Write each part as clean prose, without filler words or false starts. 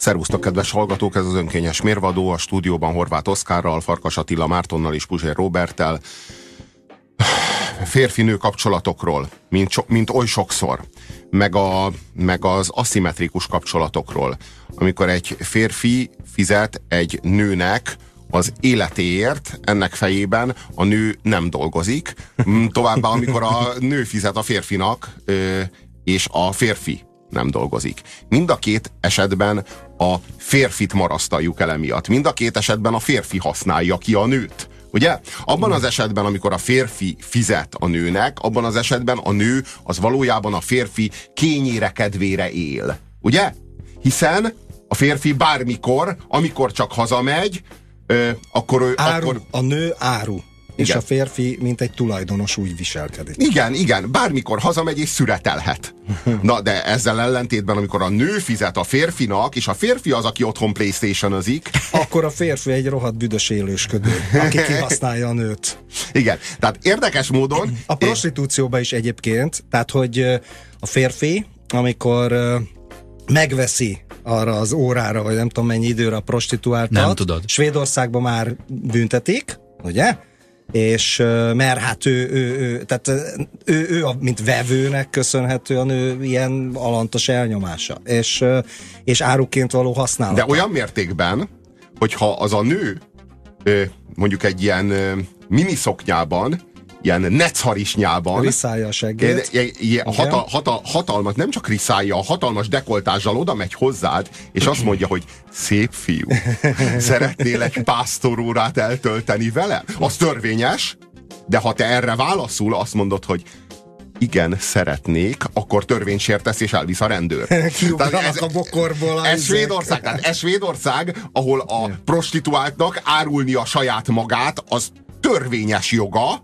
Szervusztok, kedves hallgatók, ez az Önkényes Mérvadó, a stúdióban Horváth Oszkárral, Farkas Attila Mártonnal és Puzsér Róberttel. Férfi-nő kapcsolatokról, mint oly sokszor, meg az aszimmetrikus kapcsolatokról, amikor egy férfi fizet egy nőnek az életéért, ennek fejében a nő nem dolgozik. Továbbá, amikor a nő fizet a férfinak, és a férfi nem dolgozik. Mind a két esetben a férfit marasztaljuk el emiatt. Mind a két esetben a férfi használja ki a nőt. Ugye? Abban az esetben, amikor a férfi fizet a nőnek, abban az esetben a nő az valójában a férfi kényére, kedvére él. Ugye? Hiszen a férfi bármikor, amikor csak hazamegy, akkor a nő áru. És igen. A férfi, mint egy tulajdonos, úgy viselkedik. Igen, bármikor hazamegy és szüretelhet. Na, de ezzel ellentétben, amikor a nő fizet a férfinak, és a férfi az, aki otthon PlayStation-özik, akkor a férfi egy rohadt büdös élősködő, aki kihasználja a nőt. Igen, tehát érdekes módon... A prostitúcióban is egyébként, tehát, hogy a férfi, amikor megveszi arra az órára, vagy nem tudom mennyi időre a prostituáltat. Nem tudod. Svédországban már büntetik, ugye? És mert hát ő mint vevőnek köszönhető a nő ilyen alantas elnyomása. És áruként való használata. De olyan mértékben, hogyha az a nő mondjuk egy ilyen miniszoknyában, ilyen necharisnyában riszálja a seggét. Hatalmas, nem csak riszálja, a hatalmas dekoltással oda megy hozzád, és azt mondja, hogy szép fiú, szeretnél egy pásztorórát eltölteni vele? Az törvényes, de ha te erre válaszul, azt mondod, hogy igen, szeretnék, akkor törvénysértesz és elvisz a rendőr. Kiugranak a bokorból. Ez Svédország, tehát ez Svédország, ahol a prostituáltnak árulni a saját magát, az törvényes joga,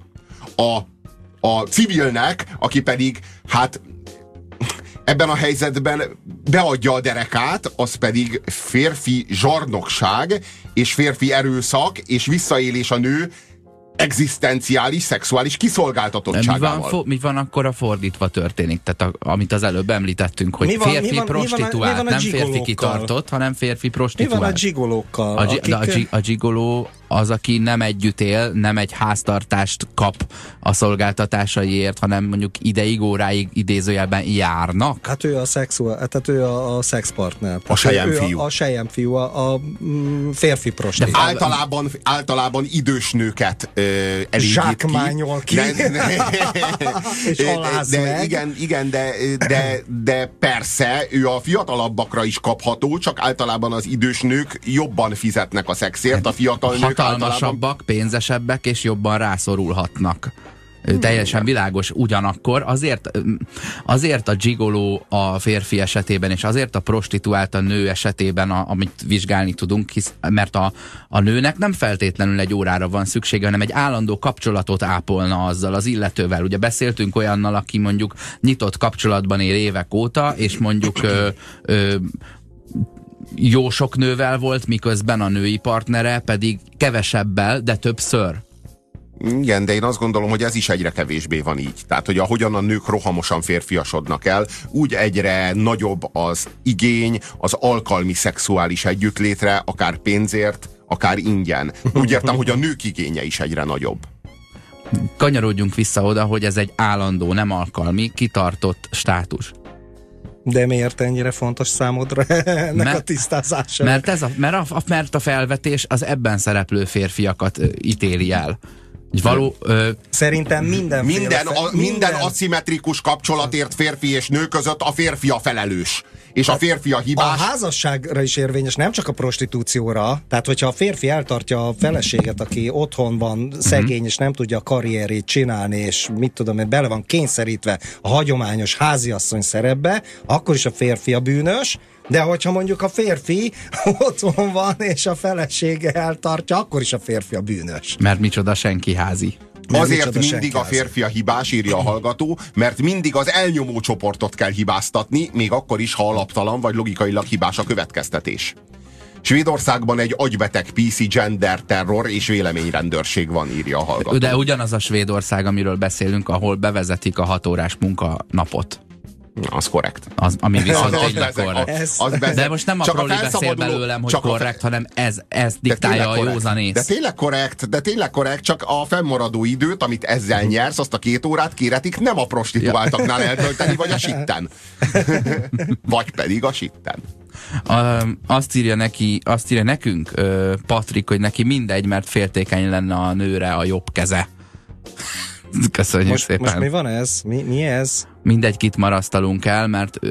a civilnek, aki pedig hát ebben a helyzetben beadja a derekát, az pedig férfi zsarnokság, és férfi erőszak, és visszaélés a nő egzisztenciális, szexuális kiszolgáltatottságával. Mi van akkor a fordítva történik? Tehát amit az előbb említettünk, hogy férfi prostituált, nem férfi kitartott, hanem férfi prostituált. Mi van a gigolókkal? A gigoló az, aki nem együtt él, nem egy háztartást kap a szolgáltatásaiért, hanem mondjuk ideig, óráig idézőjelben járnak. Hát ő ő a szexpartner. A selyemfiú. A selyemfiú, a férfi prostituált. Általában idős nőket elégít zsákmányol ki. És aláz meg. Igen, de persze, ő a fiatalabbakra is kapható, csak általában az idős nők jobban fizetnek a szexért, a fiatal nők hatalmasabbak, pénzesebbek és jobban rászorulhatnak. Teljesen világos. Ugyanakkor azért a gigoló a férfi esetében, és azért a prostituált a nő esetében, amit vizsgálni tudunk, mert a nőnek nem feltétlenül egy órára van szüksége, hanem egy állandó kapcsolatot ápolna azzal az illetővel. Ugye beszéltünk olyannal, aki mondjuk nyitott kapcsolatban él évek óta, és mondjuk jó sok nővel volt, miközben a női partnere pedig kevesebbel, de többször. Igen, de én azt gondolom, hogy ez is egyre kevésbé van így. Tehát, hogy ahogyan a nők rohamosan férfiasodnak el, úgy egyre nagyobb az igény az alkalmi szexuális együttlétre, akár pénzért, akár ingyen. Úgy értem, hogy a nők igénye is egyre nagyobb. Kanyarodjunk vissza oda, hogy ez egy állandó, nem alkalmi, kitartott státus. De miért ennyire fontos számodra ennek a tisztázása? Mert a felvetés az ebben szereplő férfiakat ítéli el. Szerintem minden aszimmetrikus kapcsolatért férfi és nő között a férfi a felelős. És a férfi a hibás. A házasságra is érvényes, nem csak a prostitúcióra. Tehát, hogyha a férfi eltartja a feleséget, aki otthon van, szegény, és nem tudja a karrierét csinálni, és mit tudom én, bele van kényszerítve a hagyományos háziasszony szerepbe, akkor is a férfi a bűnös. De hogyha mondjuk a férfi otthon van, és a felesége eltartja, akkor is a férfi a bűnös. Mert micsoda senki házi. Azért mindig a férfi a hibás, írja a hallgató, mert mindig az elnyomó csoportot kell hibáztatni, még akkor is, ha alaptalan vagy logikailag hibás a következtetés. Svédországban egy agybeteg PC gender terror és véleményrendőrség van, írja a hallgató. De ugyanaz a Svédország, amiről beszélünk, ahol bevezetik a 6 órás munkanapot. Az korrekt. Ami viszont tényleg korrekt. De most nem a csak Proli beszél belőlem, hogy korrekt, hanem ez diktálja a józanész. De tényleg korrekt, csak a fennmaradó időt, amit ezzel nyersz, azt a 2 órát kéretik nem a prostituáltaknál eltölteni, vagy a sitten. Vagy pedig a sitten. Azt írja nekünk Patrik, hogy neki mindegy, mert féltékeny lenne a nőre a jobb keze. Köszönjük szépen. Most mi van ez? Mi ez? Mindegy, kit marasztalunk el, mert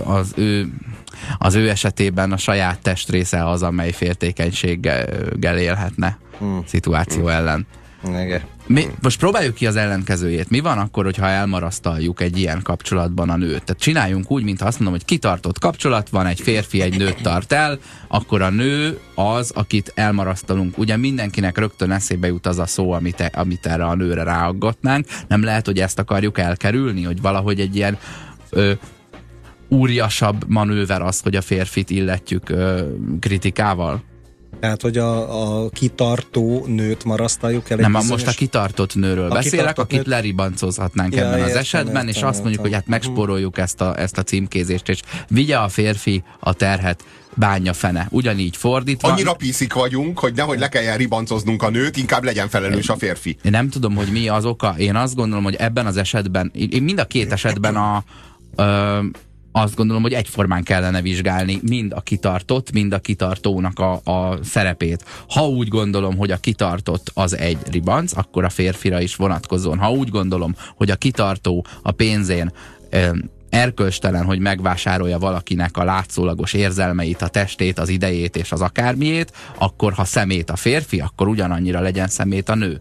az ő esetében a saját testrésze az, amely féltékenységgel élhetne szituáció ellen. Most próbáljuk ki az ellenkezőjét. Mi van akkor, hogyha elmarasztaljuk egy ilyen kapcsolatban a nőt? Tehát csináljunk úgy, mint azt mondom, hogy kitartott kapcsolat van, egy férfi egy nőt tart el, akkor a nő az, akit elmarasztalunk. Ugye mindenkinek rögtön eszébe jut az a szó, amit erre a nőre ráaggatnánk. Nem lehet, hogy ezt akarjuk elkerülni, hogy valahogy egy ilyen úriasabb manőver az, hogy a férfit illetjük kritikával? Tehát, hogy a kitartó nőt marasztaljuk el. Nem, most a kitartott nőről beszélek, akit leribancozhatnánk ebben az esetben, és azt mondjuk, hogy hát megspóroljuk ezt a címkézést, és vigye a férfi a terhet, bánja fene. Ugyanígy fordítva. Annyira piszik vagyunk, hogy nehogy le kelljen ribancoznunk a nőt, inkább legyen felelős a férfi. Én nem tudom, hogy mi az oka. Én azt gondolom, hogy ebben az esetben, én mind a 2 esetben azt gondolom, hogy egyformán kellene vizsgálni mind a kitartott, mind a kitartónak a szerepét. Ha úgy gondolom, hogy a kitartott az egy ribanc, akkor a férfira is vonatkozzon. Ha úgy gondolom, hogy a kitartó a pénzén erkölcstelen, hogy megvásárolja valakinek a látszólagos érzelmeit, a testét, az idejét és az akármiét, akkor ha szemét a férfi, akkor ugyanannyira legyen szemét a nő.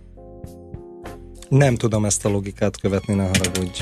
Nem tudom ezt a logikát követni, ne haragudj.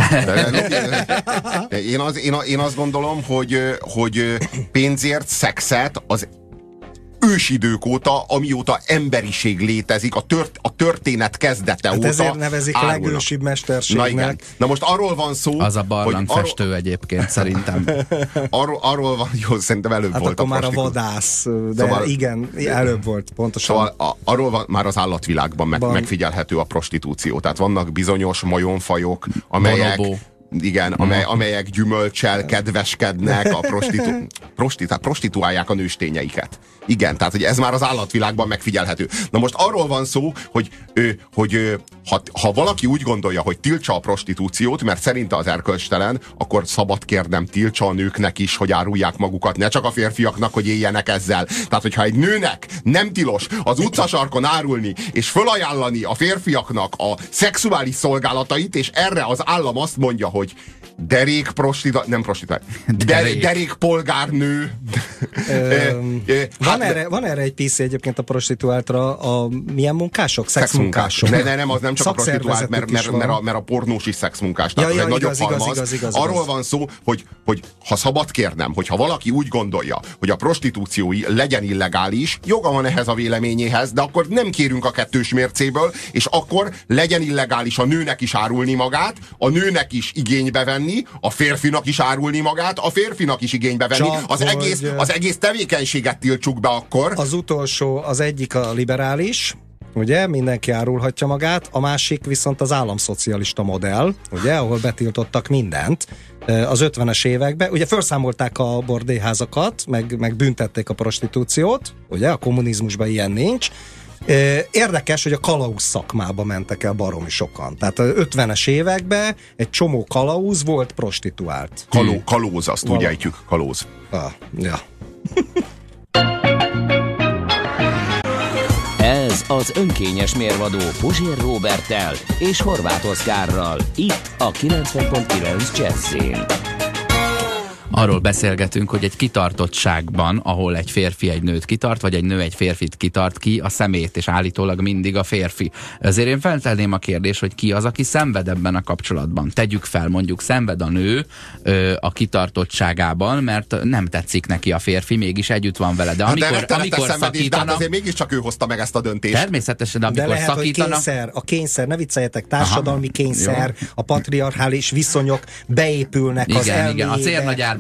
Én azt gondolom, hogy pénzért szexet az ősidők óta, amióta emberiség létezik, a történet kezdete óta ezért nevezik legősibb mesterségnek. Na most arról van szó, az a barlangfestő egyébként szerintem. Arról van, jó, szerintem előbb hát volt akkor már a vadász, de szóval, igen, előbb volt, pontosan. Szóval arról van, már az állatvilágban megfigyelhető a prostitúció. Tehát vannak bizonyos majomfajok, amelyek igen, amelyek gyümölccsel kedveskednek, prostituálják a nőstényeiket. Igen, tehát hogy ez már az állatvilágban megfigyelhető. Na most arról van szó, hogy ha valaki úgy gondolja, hogy tiltsa a prostitúciót, mert szerinte az erkölcstelen, akkor szabad kérnem, tiltsa a nőknek is, hogy árulják magukat, ne csak a férfiaknak, hogy éljenek ezzel. Tehát, hogyha egy nőnek nem tilos az utcasarkon árulni, és fölajánlani a férfiaknak a szexuális szolgálatait, és erre az állam azt mondja, hogy derék polgárnő. Van erre egy PC egyébként a prostituáltra, milyen munkások? Szexmunkások. Nem, az nem csak a prostituált, mert a pornós is szexmunkás. Tehát egy nagyobb halmaz. Arról van szó, hogy ha szabad kérnem, hogyha valaki úgy gondolja, hogy a prostitúció legyen illegális, joga van ehhez a véleményéhez, de akkor nem kérünk a 2-s mércéből, és akkor legyen illegális a nőnek is árulni magát, a nőnek is igénybe venni, a férfinak is árulni magát, a férfinak is igénybe venni. Az egész tevékenységet tiltsuk be akkor. Az utolsó, az egyik a liberális, ugye, mindenki árulhatja magát, a másik viszont az államszocialista modell, ugye, ahol betiltottak mindent. Az 50-es években, ugye felszámolták a bordélyházakat, meg büntették a prostitúciót, ugye, a kommunizmusban ilyen nincs. Érdekes, hogy a kalauz szakmába mentek el baromi sokan. Tehát a 50-es években egy csomó kalauz volt prostituált. Kalóz, azt úgy ejtjük, kalóz. Ja. Ez az önkényes mérvadó Puzsér Róberttel és Horváth Oszkárral. Itt a 90.9 Jazzyn. Arról beszélgetünk, hogy egy kitartottságban, ahol egy férfi egy nőt kitart, vagy egy nő egy férfit kitart, ki a szemét, és állítólag mindig a férfi. Ezért én feltenném a kérdést, hogy ki az, aki szenved ebben a kapcsolatban. Tegyük fel, mondjuk szenved a nő a kitartottságában, mert nem tetszik neki a férfi, mégis együtt van vele. De amikor szakítanak... azért mégiscsak ő hozta meg ezt a döntést. Természetesen, de amikor de lehet, szakítanak... hogy a kényszer, ne vicceljetek, társadalmi kényszer, a patriarchális viszonyok beépülnek az elméjébe. Igen, a cérnagyárban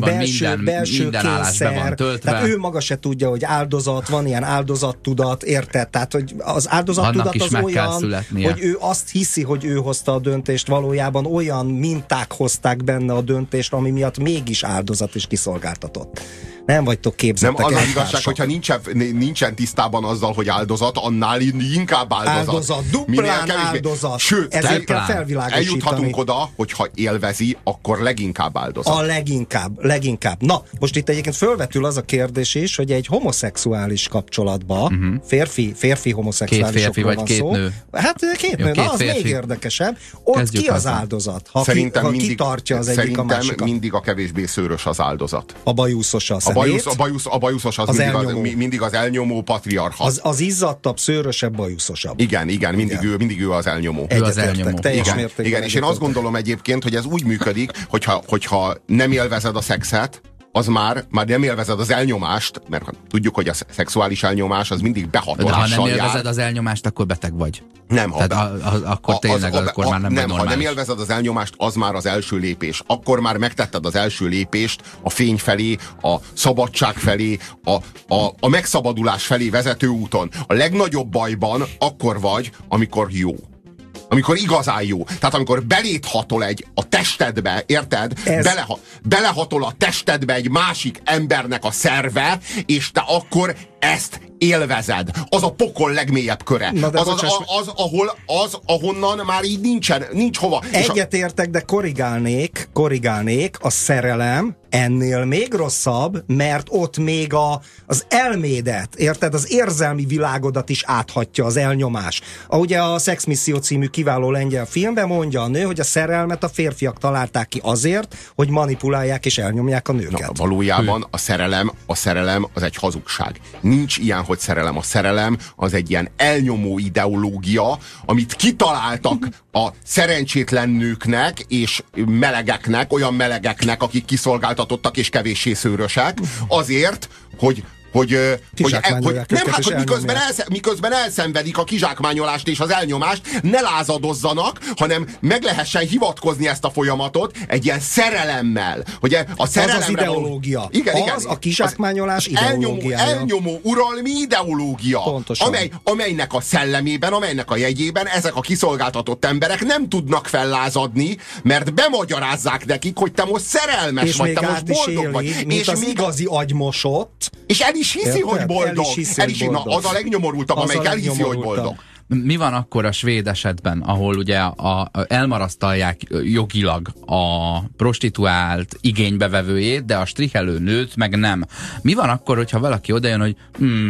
belső állásban van kényszer, töltve. tehát ő maga se tudja, hogy áldozat, van ilyen áldozattudat, érted? Tehát, hogy az áldozattudat az olyan, hogy ő azt hiszi, hogy ő hozta a döntést, valójában olyan minták hozták benne a döntést, ami miatt mégis áldozat és kiszolgáltatott. Nem vagytok képzettek. Nem, az az igazság, hogyha nincsen tisztában azzal, hogy áldozat, annál inkább áldozat. Áldozat, duplán áldozat. Sőt, ezért kell felvilágosítani. Eljuthatunk oda, hogyha élvezi, akkor leginkább áldozat. A leginkább. Na, most itt egyébként fölvetül az a kérdés is, hogy egy homoszexuális kapcsolatban, férfi homoszexuálisokról van szó. Nő. Hát két nő, na az még érdekesebb. Ott kezdjük ki az áldozat? Ha kitartja az egyik a másikat. Szerintem mindig a kevésbé szőrös az áldozat. A bajuszos a bajuszos az mindig az elnyomó patriarcha. Az izzadtabb, szőrösebb, bajuszosabb. Igen, mindig ő az elnyomó. Igen, és én azt gondolom egyébként, hogy ez úgy működik, hogyha nem élvezed a szexet, az már nem élvezed az elnyomást, mert tudjuk, hogy a szexuális elnyomás az mindig behatolással jár. Ha nem élvezed az elnyomást, akkor beteg vagy. Nem, akkor tényleg akkor már nem vagy normális. Ha nem élvezed az elnyomást, az már az első lépés. Akkor már megtetted az első lépést a fény felé, a szabadság felé, a megszabadulás felé vezető úton. A legnagyobb bajban akkor vagy, amikor jó. Amikor igazán jó. Tehát amikor beléd hatol a testedbe, érted? Belehatol a testedbe egy másik embernek a szerve, és te akkor ezt élvezed. Az a pokol legmélyebb köre. Ahonnan már így nincs hova. Egyetértek, de korrigálnék, a szerelem ennél még rosszabb, mert ott még az elmédet, érted? Az érzelmi világodat is áthatja az elnyomás. Ugye a Sex Misszió című kiváló lengyel filmben mondja a nő, hogy a szerelmet a férfiak találták ki azért, hogy manipulálják és elnyomják a nőket. Na, valójában a szerelem az egy hazugság. Nincs ilyen, hogy szerelem. A szerelem az egy ilyen elnyomó ideológia, amit kitaláltak a szerencsétlen nőknek és melegeknek, olyan melegeknek, akik kiszolgáltatottak és kevéssé szőrösek, azért, hogy miközben elszenvedik a kizsákmányolást és az elnyomást, ne lázadozzanak, hanem meg lehessen hivatkozni ezt a folyamatot egy ilyen szerelemmel. Hogy a szerelemre az ideológia. Igen. A kizsákmányolás ideológiája. Elnyomó uralmi ideológia. Amelynek a szellemében, amelynek a jegyében ezek a kiszolgáltatott emberek nem tudnak fellázadni, mert bemagyarázzák nekik, hogy te most szerelmes vagy, te most boldog vagy. És az igazi agymosott. És el is hiszi, hogy boldog. Na, az a legnyomorultabb, amelyik elhiszi, hogy boldog. Mi van akkor a svéd esetben, ahol ugye elmarasztalják jogilag a prostituált igénybevevőjét, de a strihelő nőt meg nem? Mi van akkor, hogyha valaki odajön, hogy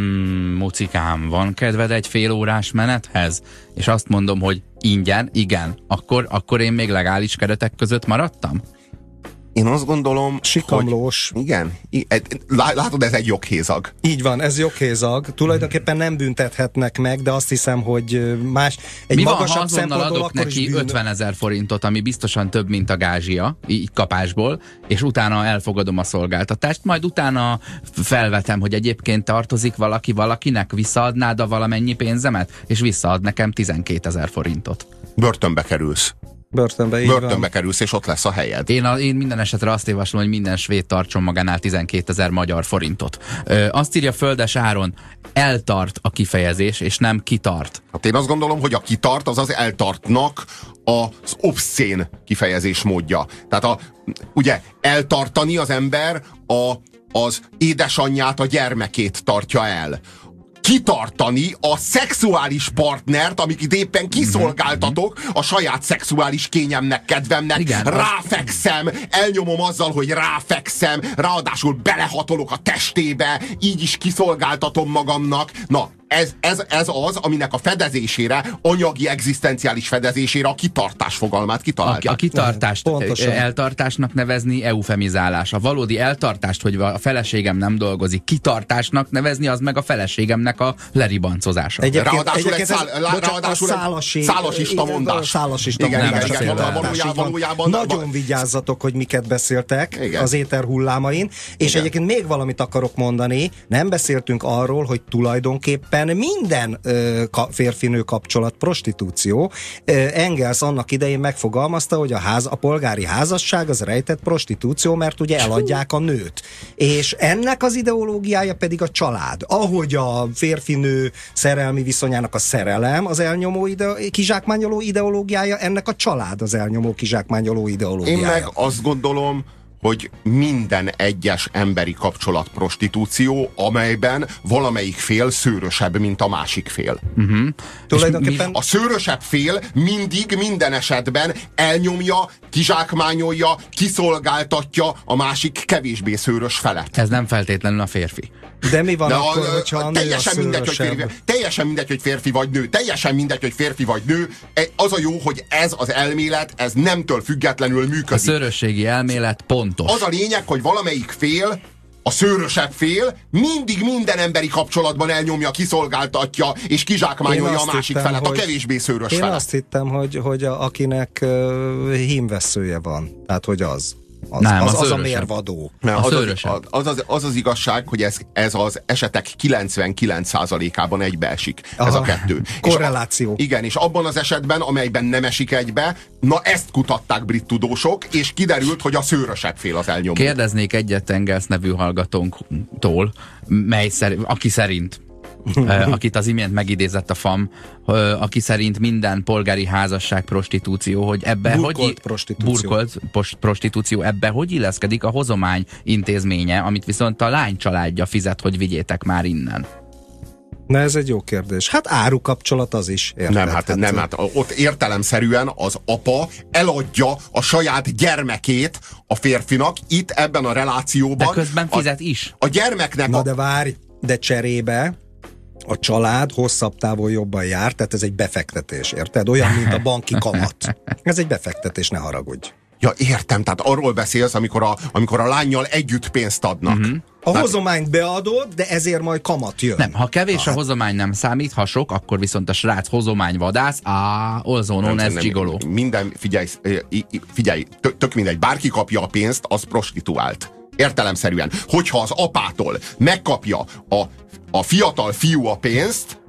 mucikám, van kedved egy fél órás menethez? És azt mondom, hogy ingyen, igen. Akkor én még legális keretek között maradtam? Én azt gondolom, sikamlós. Hogy igen. Látod, ez egy joghézag. Így van, ez joghézag. Tulajdonképpen nem büntethetnek meg, de azt hiszem, hogy egy magasabb szempontból adok neki 50 000 forintot, ami biztosan több, mint a gázsia, így kapásból, és utána elfogadom a szolgáltatást, majd utána felvetem, hogy egyébként tartozik valaki valakinek, visszaadnád a valamennyi pénzemet, és visszaad nekem 12 000 forintot. Börtönbe kerülsz. Börtönbe kerülsz, és ott lesz a helyed. Én minden esetre azt javaslom, hogy minden svéd tartson magánál 12 000 magyar forintot. Azt írja Földes Áron, eltart a kifejezés, és nem kitart. Hát én azt gondolom, hogy a kitart az eltartnak az obszcén kifejezés módja. Tehát ugye eltartani az ember az édesanyját, a gyermekét tartja el. Kitartani a szexuális partnert, amit itt éppen kiszolgáltatok a saját szexuális kényemnek, kedvemnek. Igen, ráfekszem, elnyomom azzal, hogy ráfekszem, ráadásul belehatolok a testébe, így is kiszolgáltatom magamnak. Na, ez az, aminek a fedezésére, anyagi, egzisztenciális fedezésére a kitartás fogalmát kitalálták. A kitartást eltartásnak nevezni eufemizálás. A valódi eltartást, hogy a feleségem nem dolgozik, kitartásnak nevezni, az meg a feleségemnek a leribancozása. Ráadásul egy szálasista mondás. Valójában nagyon vigyázzatok, hogy miket beszéltek az éter hullámain. És egyébként még valamit akarok mondani. Nem beszéltünk arról, hogy tulajdonképpen tulajdonképpen minden férfinő kapcsolat prostitúció. Engels annak idején megfogalmazta, hogy a polgári házasság az rejtett prostitúció, mert ugye eladják a nőt. És ennek az ideológiája pedig a család. Ahogy a férfinő szerelmi viszonyának a szerelem az elnyomó kizsákmányoló ideológiája, ennek a család az elnyomó kizsákmányoló ideológiája. Én meg azt gondolom, hogy minden egyes emberi kapcsolat prostitúció, amelyben valamelyik fél szőrösebb, mint a másik fél. Tulajdonképpen... A szőrösebb fél mindig, minden esetben elnyomja, kizsákmányolja, kiszolgáltatja a másik kevésbé szőrös felet. Ez nem feltétlenül a férfi. De mi van akkor, hogyha a nő teljesen mindegy, hogy férfi vagy nő. Teljesen mindegy, hogy férfi vagy nő. Az a jó, hogy ez az elmélet, ez nemtől függetlenül működik. A szőrösségi elmélet pontos. Az a lényeg, hogy valamelyik fél, a szőrösebb fél mindig minden emberi kapcsolatban elnyomja, kiszolgáltatja és kizsákmányolja a másik felet, a kevésbé szőrös felet. Én azt hittem, hogy akinek hímveszője van. Tehát, hogy az a mérvadó. Az az igazság, hogy ez az esetek 99%-ában egybeesik. Ez a kettő. Korreláció. Igen, és abban az esetben, amelyben nem esik egybe, na ezt kutatták brit tudósok, és kiderült, hogy a szőrösebb fél az elnyomó. Kérdeznék egyet Engels nevű hallgatónktól, aki szerint akit az imént megidézett a FAM, aki szerint minden polgári házasság prostitúció, hogy ebbe burkolt prostitúció, ebbe hogy illeszkedik a hozomány intézménye, amit viszont a lány családja fizet, hogy vigyétek már innen? Na, ez egy jó kérdés. Hát árukapcsolat az is. Érted? Nem, ott értelemszerűen az apa eladja a saját gyermekét a férfinak, itt ebben a relációban. De közben fizet is. A gyermeknek de várj, de cserébe a család hosszabb távon jobban jár, tehát ez egy befektetés, érted? Olyan, mint a banki kamat. Ez egy befektetés, ne haragudj. Ja, értem, tehát arról beszélsz, amikor a lánnyal együtt pénzt adnak. A hozományt beadod, de ezért majd kamat jön. Nem, ha kevés a hozomány nem számít, ha sok, akkor viszont a srác hozományvadász, also known as gigoló. Minden, figyelj, tök mindegy, bárki kapja a pénzt, az prostituált. Értelemszerűen. Hogyha az apától megkapja a fiatal fiú a pénzt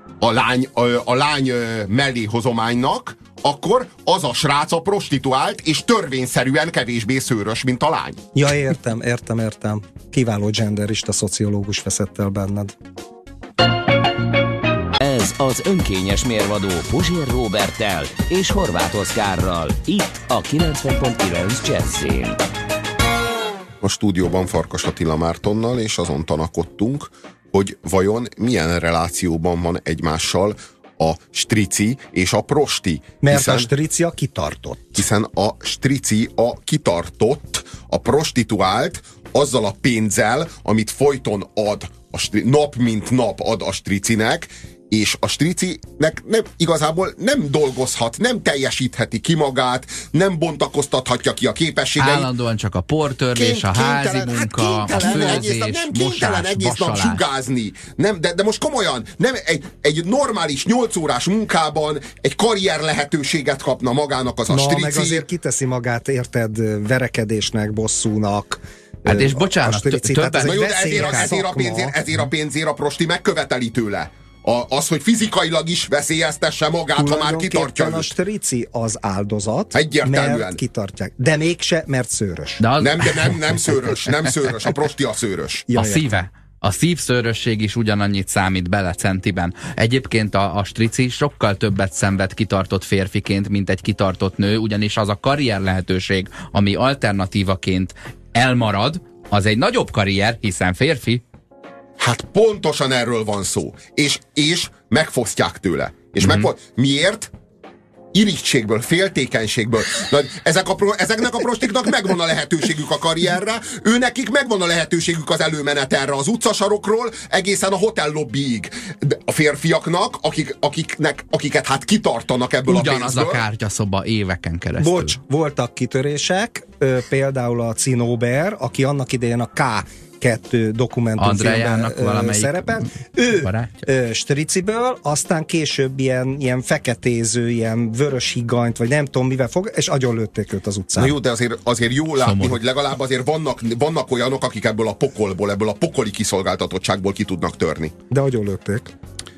a lány mellé hozománynak, akkor az a srác a prostituált, és törvényszerűen kevésbé szőrös, mint a lány. Ja, értem. Kiváló genderista szociológus veszett el benned. Ez az önkényes mérvadó Puzsér Róberttel és Horváth Oszkárral. Itt a 90.9 Jazzyn. A stúdióban Farkas Attila Mártonnal, és azon tanakodtunk, hogy vajon milyen relációban van egymással a strici és a prosti. Mert a strici a kitartott. Hiszen a strici a kitartott, a prostituált azzal a pénzzel, amit folyton ad, nap mint nap ad a stricinek, és a stricinek igazából nem dolgozhat, nem teljesítheti ki magát, nem bontakoztathatja ki a képességeit. Állandóan csak a portörlés, a házi munka, a főzés, nem kénytelen egész nap zsugázni. De most komolyan, nem egy normális 8 órás munkában egy karrier lehetőséget kapna magának az a strici. Meg azért kiteszi magát, érted, verekedésnek, bosszúnak. Hát és bocsánat, ezért a pénzért a prosti megköveteli tőle. Az, hogy fizikailag is veszélyeztesse magát, ha már kitartja őt. A strici az áldozat, mert kitartják. De mégse, mert szőrös. Nem szőrös, a prosti a szőrös. A szíve. A szívszőrösség is ugyanannyit számít bele centiben. Egyébként a strici sokkal többet szenved kitartott férfiként, mint egy kitartott nő, ugyanis az a karrier lehetőség, ami alternatívaként elmarad, az egy nagyobb karrier, hiszen férfi. Hát pontosan erről van szó. És megfosztják tőle. És miért? Irigységből, féltékenységből. Ezeknek a prostiknak megvan a lehetőségük a karrierre, őnekik megvan a lehetőségük az előmenetelre az utcasarokról egészen a hotel lobbyig. De a férfiaknak, akiket hát kitartanak ebből a pénzből. Ugyanaz a kártyaszoba éveken keresztül. Bocs, voltak kitörések, például a Cinóber, aki annak idején a K2 dokumentumfilmben szerepel. Ő striciből, aztán később ilyen feketéző, ilyen vörös higganyt, vagy nem tudom mivel fog, és agyonlőtték őt az utcán. Na jó, de azért jó látni, hogy legalább azért vannak olyanok, akik ebből a pokoli kiszolgáltatottságból ki tudnak törni. De agyonlőtték.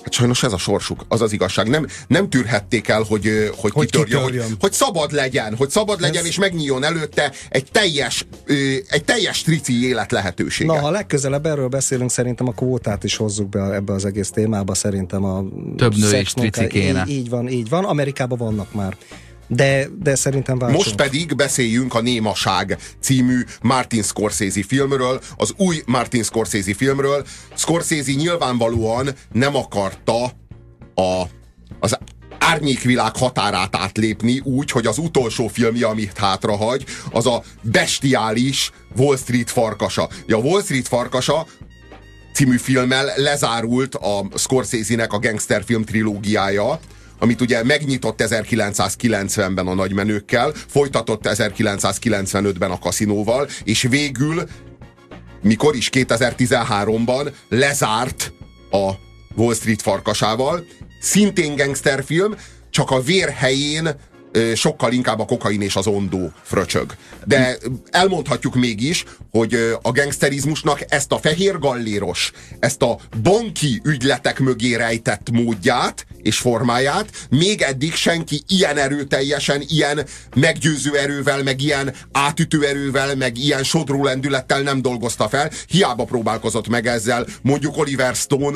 Hát sajnos ez a sorsuk, az az igazság. Nem tűrhették el, hogy kitörjön. Hogy szabad legyen, és megnyíljon előtte egy teljes trici élet lehetősége. Na, ha legközelebb erről beszélünk, szerintem a kvótát is hozzuk be ebbe az egész témába. Szerintem a több nő és trici kéne. Így van. Amerikában vannak már. De szerintem váltsunk. Most pedig beszéljünk a Némaság című Martin Scorsese filmről, az új Martin Scorsese filmről. Scorsese nyilvánvalóan nem akarta az árnyékvilág határát átlépni úgy, hogy az utolsó filmje, amit hátrahagy, az a bestiális Wall Street farkasa. A Wall Street farkasa című filmmel lezárult a Scorsese-nek a gangsterfilm trilógiája, amit ugye megnyitott 1990-ben a nagymenőkkel, folytatott 1995-ben a Caszinóval, és végül, mikor is 2013-ban lezárt a Wall Street farkasával. Szintén gangsterfilm, csak a vér helyén sokkal inkább a kokain és az ondó fröcsög. De elmondhatjuk mégis, hogy a gangsterizmusnak ezt a fehér galléros, ezt a banki ügyletek mögé rejtett módját és formáját még eddig senki ilyen erőteljesen, ilyen meggyőző erővel, meg ilyen átütő erővel, meg ilyen sodró lendülettel nem dolgozta fel. Hiába próbálkozott meg ezzel mondjuk Oliver Stone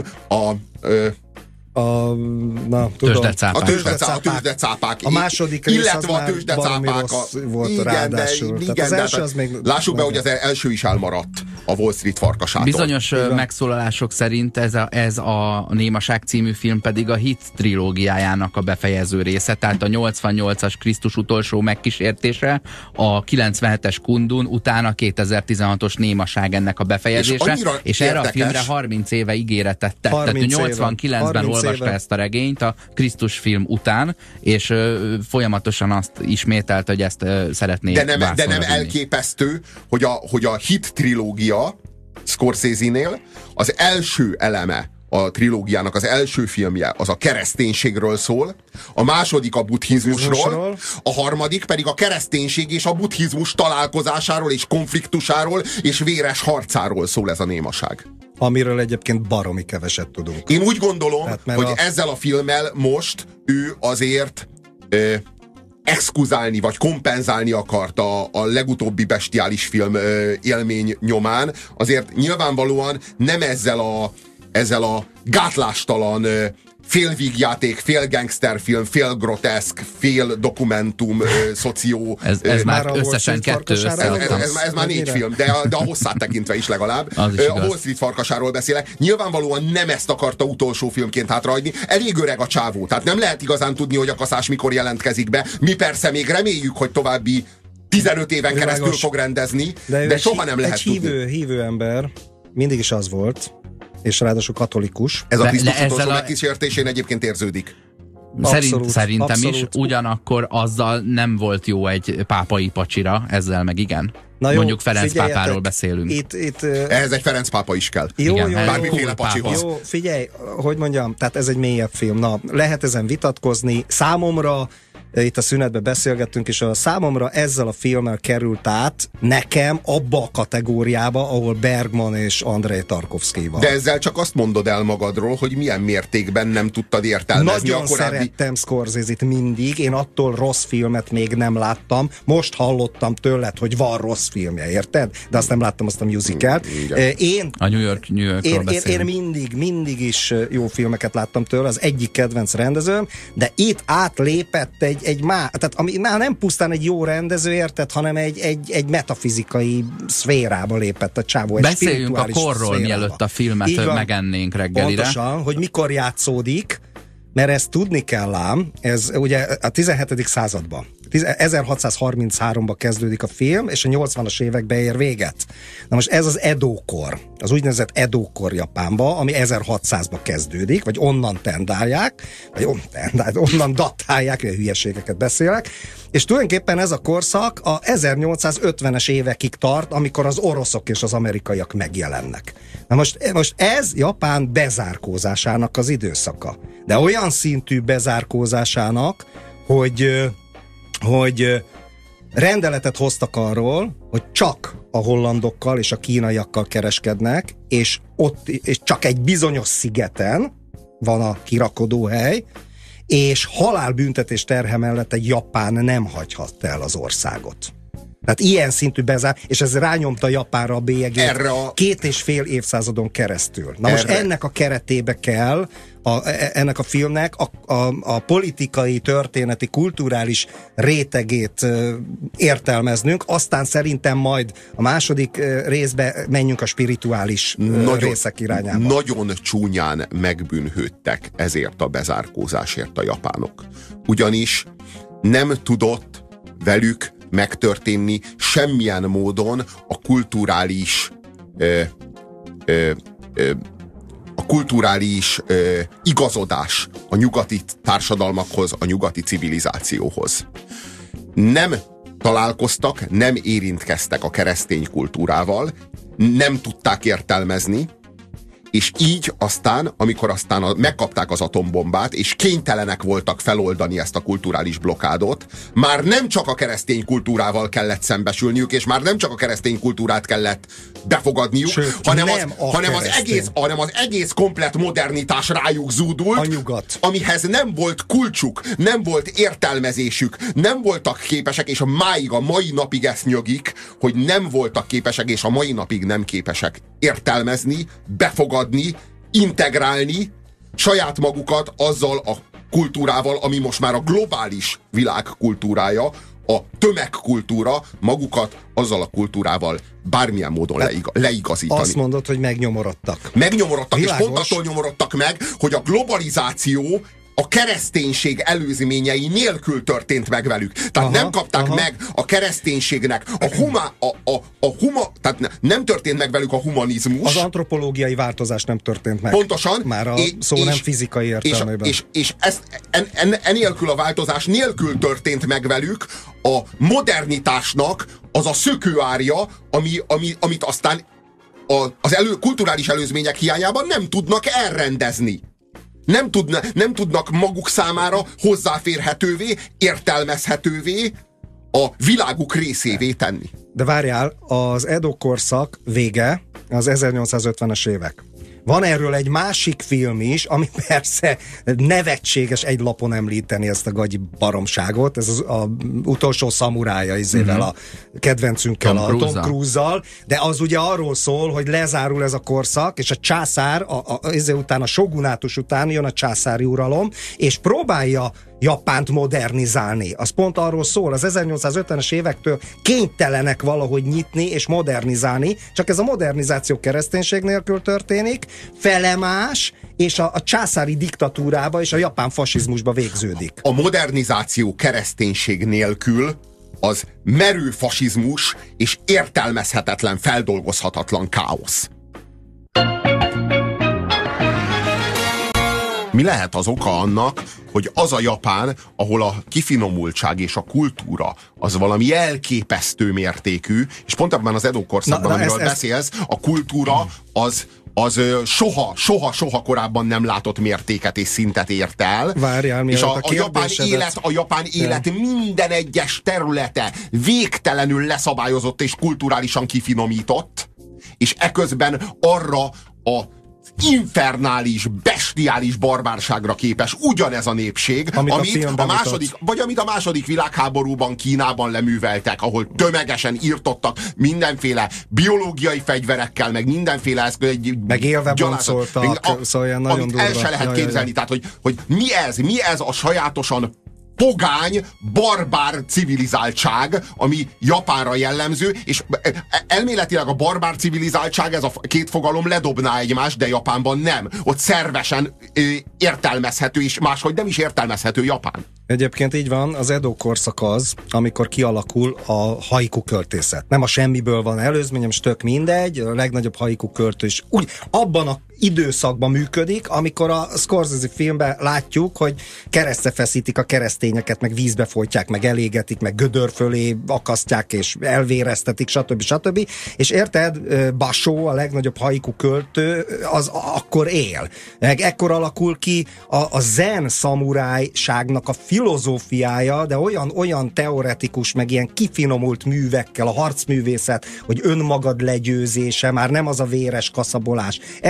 a tőzsdecápák. A második rész illetve a tőzsdecápák volt ráadásul. Igen, az első az még lássuk be, hogy az első is elmaradt a Wall Street farkasától. Bizonyos megszólalások szerint ez a Némaság című film pedig a Hit trilógiájának a befejező része, tehát a 88-as Krisztus utolsó megkísértése, a 97-es Kundun, utána 2016-os Némaság ennek a befejezése, és erre a filmre 30 éve ígéretet tett. Tehát 89-ben olvasta ezt a regényt a Krisztus film után, és folyamatosan azt ismételt, hogy ezt szeretné de nem elképesztő, hogy a Hit trilógia Scorsese-nél az első eleme a trilógiának, az első filmje az a kereszténységről szól, a második a buddhizmusról, a harmadik pedig a kereszténység és a buddhizmus találkozásáról és konfliktusáról és véres harcáról szól ez a Némaság. Amiről egyébként baromi keveset tudunk. Én úgy gondolom, hogy ezzel a filmmel most ő azért exkuzálni vagy kompenzálni akart a legutóbbi bestiális film élmény nyomán. Azért nyilvánvalóan nem ezzel a gátlástalan fél vígjáték, fél gangsterfilm, fél groteszk, fél dokumentum, szoció. Ez már összesen 2 ez már 4 film, de a hosszát tekintve is legalább. A Wall Street farkasáról beszélek. Nyilvánvalóan nem ezt akarta utolsó filmként hátrahagyni. Elég öreg a csávó, tehát nem lehet igazán tudni, hogy a kaszás mikor jelentkezik be. Mi persze még reméljük, hogy további 15 éven keresztül fog rendezni, de soha nem lehet tudni. Hívő ember, mindig is az volt, és ráadásul katolikus. Ez a Krisztus utolsó megkísértésén egyébként érződik. Szerintem is, ugyanakkor azzal nem volt jó egy pápai pacsira, ezzel meg igen. Na jó, mondjuk Ferenc pápáról beszélünk. Ehhez egy Ferenc pápa is kell. Jó, bármiféle pacsihoz. Jó, figyelj, hogy mondjam, tehát ez egy mélyebb film. Na, lehet ezen vitatkozni. Számomra itt a szünetben beszélgettünk, és a számomra ezzel a filmmel került át nekem abba a kategóriába, ahol Bergman és Andrei Tarkovsky van. De ezzel csak azt mondod el magadról, hogy milyen mértékben nem tudtad értelmezni nagyon a korábbi... szerettem Scorsese-t mindig, én attól rossz filmet még nem láttam, most hallottam tőled, hogy van rossz filmje, érted? De azt nem láttam, azt a musicalt. A New Yorkról beszélünk. Én mindig is jó filmeket láttam tőle, az egyik kedvenc rendezőm, de itt átlépett tehát ami már nem pusztán egy jó rendező, érted, hanem egy metafizikai szférába lépett a csávó. Beszéljünk a korról, mielőtt a filmet megennénk reggelire. Pontosan, hogy mikor játszódik, mert ezt tudni kell ám, ez ugye a 17. században. 1633-ban kezdődik a film, és a 80-as években ér véget. Na most ez az Edo-kor, az úgynevezett Edo-kor Japánban, ami 1600-ban kezdődik, vagy onnan tendálják, vagy onnan datálják, hogy hülyeségeket beszélek, és tulajdonképpen ez a korszak a 1850-es évekig tart, amikor az oroszok és az amerikaiak megjelennek. Na most ez Japán bezárkózásának az időszaka. De olyan szintű bezárkózásának, hogy rendeletet hoztak arról, hogy csak a hollandokkal és a kínaiakkal kereskednek, és csak egy bizonyos szigeten, van a kirakodóhely, és halálbüntetés terhe mellett egy Japán nem hagyhatta el az országot. Tehát ilyen szintű bezár, és ez rányomta Japánra a bélyegét 2,5 évszázadon keresztül. Na most ennek a keretébe kell ennek a filmnek a politikai, történeti, kulturális rétegét értelmeznünk, aztán szerintem majd a második részbe menjünk a spirituális részek irányába. Nagyon csúnyán megbűnhődtek ezért a bezárkózásért a japánok. Ugyanis nem tudott velük megtörténni semmilyen módon a kulturális igazodás a nyugati társadalmakhoz, a nyugati civilizációhoz. Nem találkoztak, nem érintkeztek a keresztény kultúrával, nem tudták értelmezni, és így aztán, amikor aztán megkapták az atombombát, és kénytelenek voltak feloldani ezt a kulturális blokádot, már nem csak a keresztény kultúrával kellett szembesülniük, és már nem csak a keresztény kultúrát kellett befogadniuk, hanem az egész komplett modernitás rájuk zúdult, amihez nem volt kulcsuk, nem volt értelmezésük, nem voltak képesek, és a mai napig ezt nyögik, hogy nem voltak képesek, és a mai napig nem képesek értelmezni, befogadni, integrálni saját magukat azzal a kultúrával, ami most már a globális világ kultúrája, a tömegkultúra, magukat azzal a kultúrával bármilyen módon leigazítani. Azt mondod, hogy megnyomorodtak. Megnyomorodtak, és pont attól nyomorodtak meg, hogy a globalizáció a kereszténység előzményei nélkül történt meg velük. Tehát nem kapták meg a kereszténységnek tehát nem történt meg velük a humanizmus. Az antropológiai változás nem történt meg. Pontosan. Már a szó nem fizikai értelmében. És enélkül a változás nélkül történt meg velük a modernitásnak az a szökőárja, amit aztán az kulturális előzmények hiányában nem tudnak elrendezni. Nem tudnak maguk számára hozzáférhetővé, értelmezhetővé a világuk részévé tenni. De várjál, az Edo korszak vége, az 1850-es évek. Van erről egy másik film is, ami persze nevetséges egy lapon említeni ezt a gagyi baromságot, ez az utolsó szamurája izével, a kedvencünkkel, Tom Cruise-zal, de az ugye arról szól, hogy lezárul ez a korszak, és a császár, után a shogunátus után jön a császári uralom, és próbálja Japánt modernizálni. Az pont arról szól, az 1850-es évektől kénytelenek valahogy nyitni és modernizálni, csak ez a modernizáció kereszténység nélkül történik, felemás, és a császári diktatúrába és a japán fasizmusba végződik. A modernizáció kereszténység nélkül az merő fasizmus és értelmezhetetlen, feldolgozhatatlan káosz. Mi lehet az oka annak, hogy az a Japán, ahol a kifinomultság és a kultúra az valami elképesztő mértékű, és pont ebben az Edo korszakban, amiről beszélsz, a kultúra az soha korábban nem látott mértéket és szintet ért el. Várjál, és a japán élet minden egyes területe végtelenül leszabályozott és kulturálisan kifinomított, és eközben arra a infernális, bestiális barbárságra képes ugyanez a népség, amit a második világháborúban Kínában leműveltek, ahol tömegesen írtottak mindenféle biológiai fegyverekkel, meg mindenféle meg élve boncoltak, szóval nagyon durva. El se lehet képzelni, tehát hogy mi ez a sajátosan pogány, barbár civilizáltság, ami Japánra jellemző, és elméletileg a barbár civilizáltság, ez a két fogalom ledobná egymást, de Japánban nem. Ott szervesen értelmezhető, és máshogy nem is értelmezhető Japán. Egyébként így van, az Edo korszak az, amikor kialakul a haiku költészet. Nem a semmiből van előzményem, és tök mindegy, a legnagyobb haiku költő is úgy abban a időszakban működik, amikor a Scorsese filmben látjuk, hogy keresztre feszítik a keresztényeket, meg vízbe folytják, meg elégetik, meg gödör fölé akasztják, és elvéreztetik, stb. És érted, Basho, a legnagyobb haiku költő, az akkor él. Meg ekkor alakul ki a zen szamurájságnak a filozófiája, de olyan teoretikus, meg ilyen kifinomult művekkel, a harcművészet, hogy önmagad legyőzése, már nem az a véres kaszabolás. Ezt a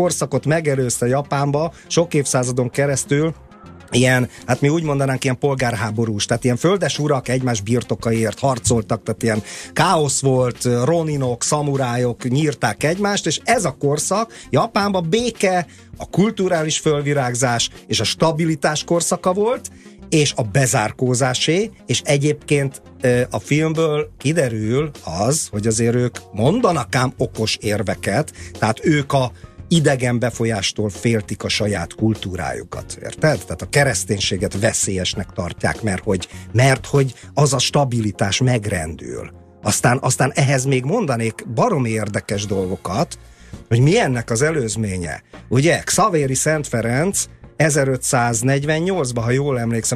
korszakot megelőzte Japánba sok évszázadon keresztül ilyen, hát mi úgy mondanánk, ilyen polgárháborús, tehát ilyen földes urak egymás birtokaiért harcoltak, tehát ilyen káosz volt, roninok, szamurájok nyírták egymást, és ez a korszak Japánban béke, a kulturális fölvirágzás és a stabilitás korszaka volt, és a bezárkózásé, és egyébként a filmből kiderül az, hogy azért ők mondanak ám okos érveket, tehát ők a idegen befolyástól féltik a saját kultúrájukat, érted? Tehát a kereszténységet veszélyesnek tartják, mert hogy az a stabilitás megrendül. Aztán ehhez még mondanék baromi érdekes dolgokat, hogy mi ennek az előzménye. Ugye, Xavéri Szent Ferenc 1548-ban, ha jól emlékszem,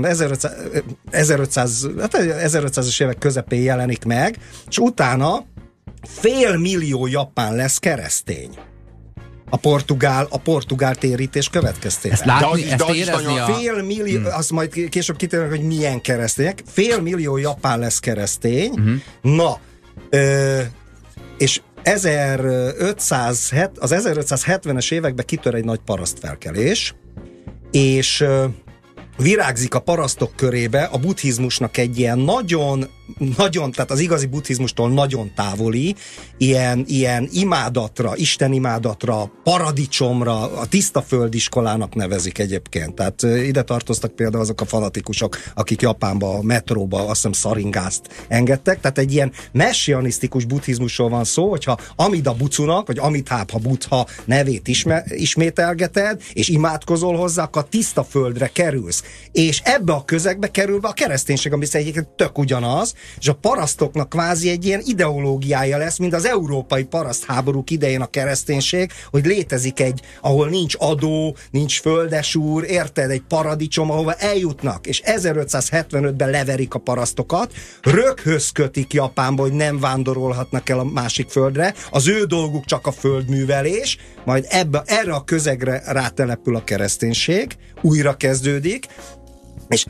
1500-as évek közepén jelenik meg, és utána 500 000 japán lesz keresztény. A portugál térítés következtében. Ezt látni, ezt érezni a... 500 000, azt majd később kitérnek, hogy milyen keresztények. 500 000 japán lesz keresztény. Na, és az 1570-es években kitör egy nagy parasztfelkelés, és virágzik a parasztok körébe a buddhizmusnak egy ilyen nagyon, tehát az igazi buddhizmustól nagyon távoli, ilyen imádatra, istenimádatra, paradicsomra, a tiszta földiskolának nevezik egyébként. Tehát ide tartoztak például azok a fanatikusok, akik Japánba, a metróba, azt hiszem Szaringázt engedtek. Tehát egy ilyen messianisztikus buddhizmusról van szó, hogyha Amida Bucunak, vagy Amitabha Buddha nevét ismételgeted, és imádkozol hozzá, akkor a tiszta földre kerülsz. És ebbe a közegbe kerül be a kereszténység, ami egyébként tök ugyanaz, és a parasztoknak kvázi egy ilyen ideológiája lesz, mint az európai parasztháborúk idején a kereszténység, hogy létezik ahol nincs adó, nincs földesúr, érted, egy paradicsom, ahova eljutnak, és 1575-ben leverik a parasztokat, röghöz kötik Japánba, hogy nem vándorolhatnak el a másik földre, az ő dolguk csak a földművelés, majd erre a közegre rátelepül a kereszténység, újra kezdődik, és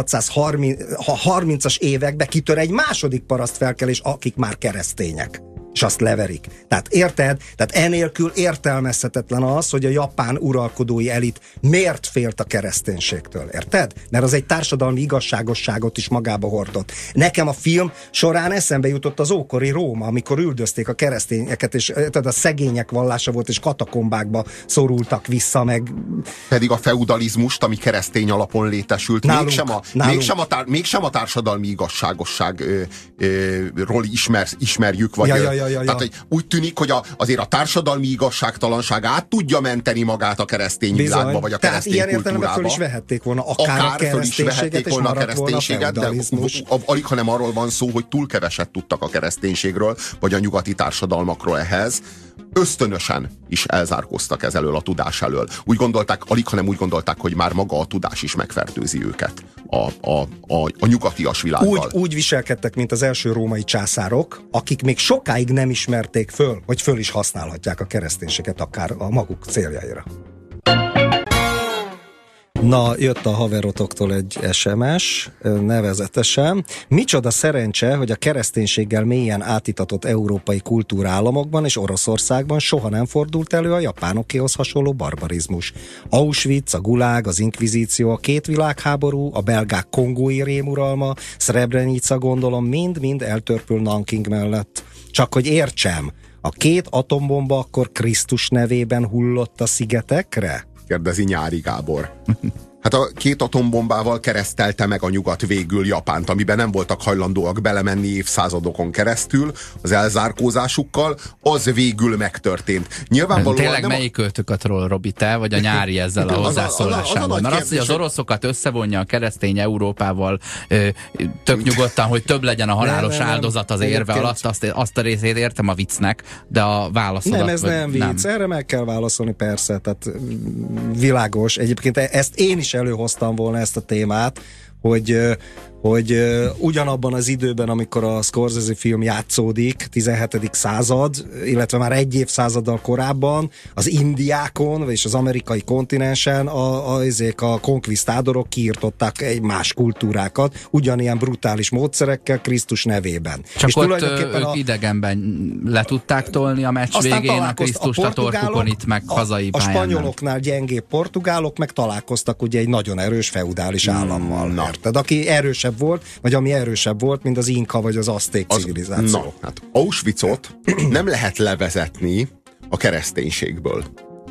1630-as években kitör egy második parasztfelkelés, akik már keresztények, és azt leverik. Tehát érted? Tehát enélkül értelmezhetetlen az, hogy a japán uralkodói elit miért félt a kereszténységtől, érted? Mert az egy társadalmi igazságosságot is magába hordott. Nekem a film során eszembe jutott az ókori Róma, amikor üldözték a keresztényeket, és a szegények vallása volt, és katakombákba szorultak vissza, meg... Pedig a feudalizmust, ami keresztény alapon létesült, mégsem a társadalmi igazságosságról ismerjük, vagy... Tehát, hogy úgy tűnik, hogy azért a társadalmi igazságtalanság át tudja menteni magát a keresztény világba, vagy a keresztény kultúrába. Tehát ilyen értelemben föl is vehették volna akár a kereszténységet, és maradt volna a feudalizmus. Alig, hanem arról van szó, hogy túl keveset tudtak a kereszténységről, vagy a nyugati társadalmakról ehhez. Ösztönösen is elzárkóztak ez elől, a tudás elől. Alig, hanem úgy gondolták, hogy már maga a tudás is megfertőzi őket a nyugatias világgal. Úgy viselkedtek, mint az első római császárok, akik még sokáig nem ismerték föl, hogy föl is használhatják a kereszténységet akár a maguk céljaira. Na, jött a haverotoktól egy SMS, nevezetesen. Micsoda szerencse, hogy a kereszténységgel mélyen átitatott európai kultúrállamokban és Oroszországban soha nem fordult elő a japánokéhoz hasonló barbarizmus. Auschwitz, a Gulág, az inkvizíció, a két világháború, a belgák kongói rémuralma, Srebrenica, gondolom, mind-mind eltörpül Nanking mellett. Csak hogy értsem, a két atombomba akkor Krisztus nevében hullott a szigetekre? Kérdezi Nyári Gábor. Hát a két atombombával keresztelte meg a nyugat végül Japánt, amiben nem voltak hajlandóak belemenni évszázadokon keresztül, az elzárkózásukkal, az végül megtörtént. Nyilvánvalóan tényleg nem melyik költőket ról, Robi, te vagy a Nyári ezzel a hozzászólásával? Mert az, hogy az oroszokat összevonja a keresztény Európával tök nyugodtan, hogy több legyen a halálos áldozat az érve alatt, azt a részét értem a viccnek, de a válaszodat... Nem, ez nem vicc, erre meg kell válaszolni, persze, tehát világos. Egyébként ezt én is előhoztam volna, ezt a témát, hogy ugyanabban az időben, amikor a Scorsese film játszódik, 17. század, illetve már egy évszázaddal korábban, az Indiákon, vagyis az amerikai kontinensen a konkvisztádorok kiirtották egy más kultúrákat, ugyanilyen brutális módszerekkel Krisztus nevében. Csak és ott ők idegenben le tudták tolni a meccs végén a Krisztust a torkukon, itt meg hazai pályán. A spanyoloknál gyengébb portugálok meg találkoztak ugye egy nagyon erős feudális állammal, érted? Aki erősebb volt, vagy ami erősebb volt, mint az inka vagy az azték civilizáció. Na, hát Auschwitzot nem lehet levezetni a kereszténységből.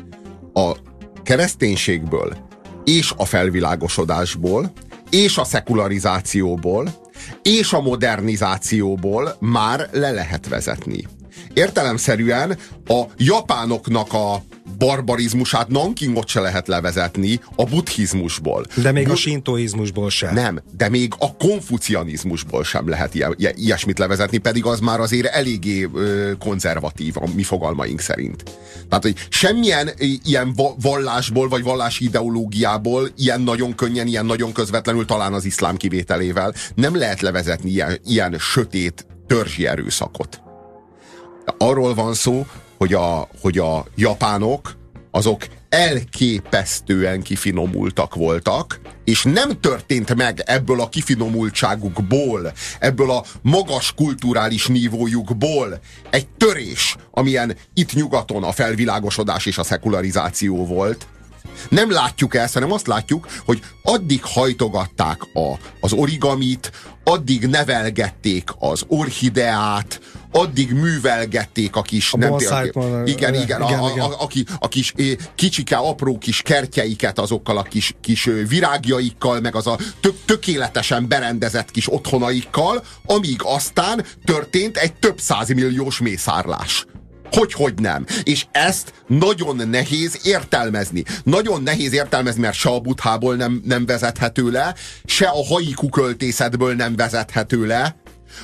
A kereszténységből és a felvilágosodásból és a szekularizációból és a modernizációból már le lehet vezetni. Értelemszerűen a japánoknak a barbarizmusát, Nankingot se lehet levezetni a buddhizmusból. De még a sintoizmusból sem. Nem, de még a konfucianizmusból sem lehet ilyesmit levezetni, pedig az már azért eléggé konzervatív a mi fogalmaink szerint. Tehát, hogy semmilyen ilyen vallásból, vagy vallási ideológiából ilyen nagyon könnyen, ilyen nagyon közvetlenül, talán az iszlám kivételével nem lehet levezetni ilyen sötét törzsi erőszakot. Arról van szó, hogy a japánok azok elképesztően kifinomultak voltak, és nem történt meg ebből a kifinomultságukból, ebből a magas kulturális nívójukból egy törés, amilyen itt nyugaton a felvilágosodás és a szekularizáció volt. Nem látjuk ezt, hanem azt látjuk, hogy addig hajtogatták az origamit, addig nevelgették az orchideát, addig művelgették a kis... Igen, a kis kicsike, apró kis kertjeiket azokkal a kis virágjaikkal, meg az a tökéletesen berendezett kis otthonaikkal, amíg aztán történt egy több százmilliós mészárlás. Hogy nem. És ezt nagyon nehéz értelmezni. Nagyon nehéz értelmezni, mert se a Buddhából nem vezethető le, se a haiku költészetből nem vezethető le.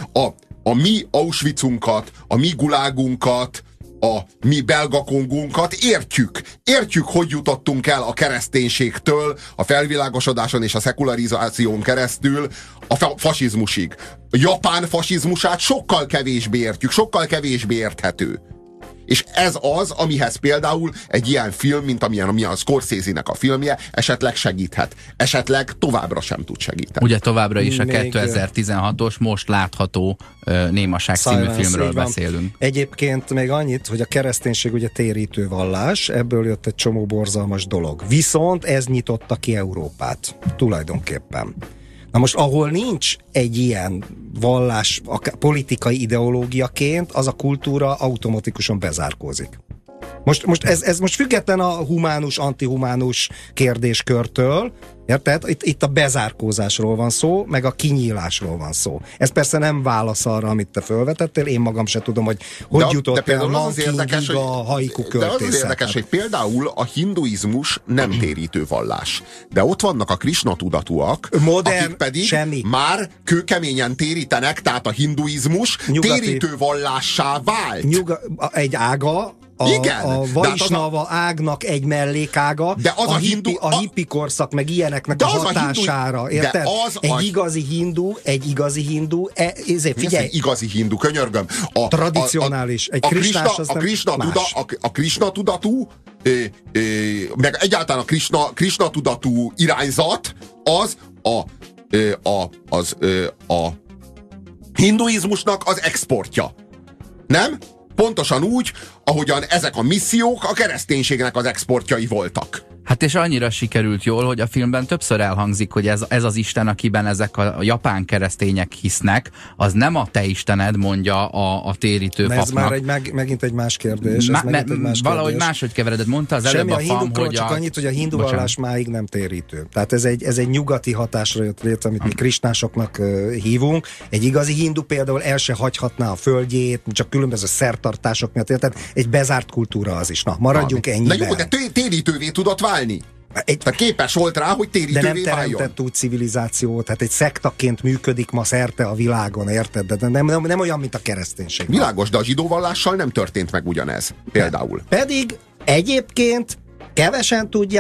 A mi Auschwitzunkat, a mi gulágunkat, a mi belga Kongónkat értjük. Értjük, hogy jutottunk el a kereszténységtől, a felvilágosodáson és a szekularizáción keresztül a fasizmusig. A japán fasizmusát sokkal kevésbé értjük, sokkal kevésbé érthető. És ez az, amihez például egy ilyen film, mint amilyen a Scorsese-nek a filmje, esetleg segíthet. Esetleg továbbra sem tud segíteni. Ugye továbbra is a 2016-os, most látható Némaság című filmről beszélünk. Egyébként még annyit, hogy a kereszténység ugye térítő vallás, ebből jött egy csomó borzalmas dolog. Viszont ez nyitotta ki Európát, tulajdonképpen. Na most, ahol nincs egy ilyen vallás politikai ideológiaként, az a kultúra automatikusan bezárkózik. Most ez most független a humánus, antihumánus kérdéskörtől, érted? Itt a bezárkózásról van szó, meg a kinyílásról van szó. Ez persze nem válasz arra, amit te felvetettél, én magam se tudom, hogy jutott el Nankingig a haiku költészet. De az érdekes, hogy például a hinduizmus nem térítő vallás. De ott vannak a Krisna tudatúak, akik pedig már kőkeményen térítenek, tehát a hinduizmus térítő vallássá vált. Egy ága, a Vaisnava ágnak egy mellékága, de az a hippi korszak meg ilyeneknek a hatására, érted? Egy igazi hindu, figyelj! Egy igazi hindu, könyörgöm. Tradicionális, egy krisnás, a Krisna tudatú, meg egyáltalán a Krisna tudatú irányzat az a hinduizmusnak az exportja. Nem? Pontosan úgy, ahogyan ezek a missziók a kereszténységnek az exportjai voltak. Hát és annyira sikerült jól, hogy a filmben többször elhangzik, hogy ez az Isten, akiben ezek a japán keresztények hisznek, az nem a te istened, mondja a térítő papnak. Ez már megint egy más kérdés. Valahogy máshogy keveredett, mondta az előbb a fam, hogy csak annyit, hogy a hindu vallás máig nem térítő. Tehát ez egy nyugati hatásra jött létre, amit mi krisnásoknak hívunk. Egy igazi hindu például el se hagyhatná a földjét, csak különböző szertartások miatt. Tehát egy bezárt kultúra az is. Na, maradjunk ennyiben. Na jó, de térítővé tudott válni. Tehát képes volt rá, hogy térítővé váljon. De nem teremtett úgy civilizációt, tehát egy szektaként működik ma szerte a világon, érted? De nem olyan, mint a kereszténység. Világos, de a zsidó vallással nem történt meg ugyanez. Például. Pedig egyébként kevesen tudják,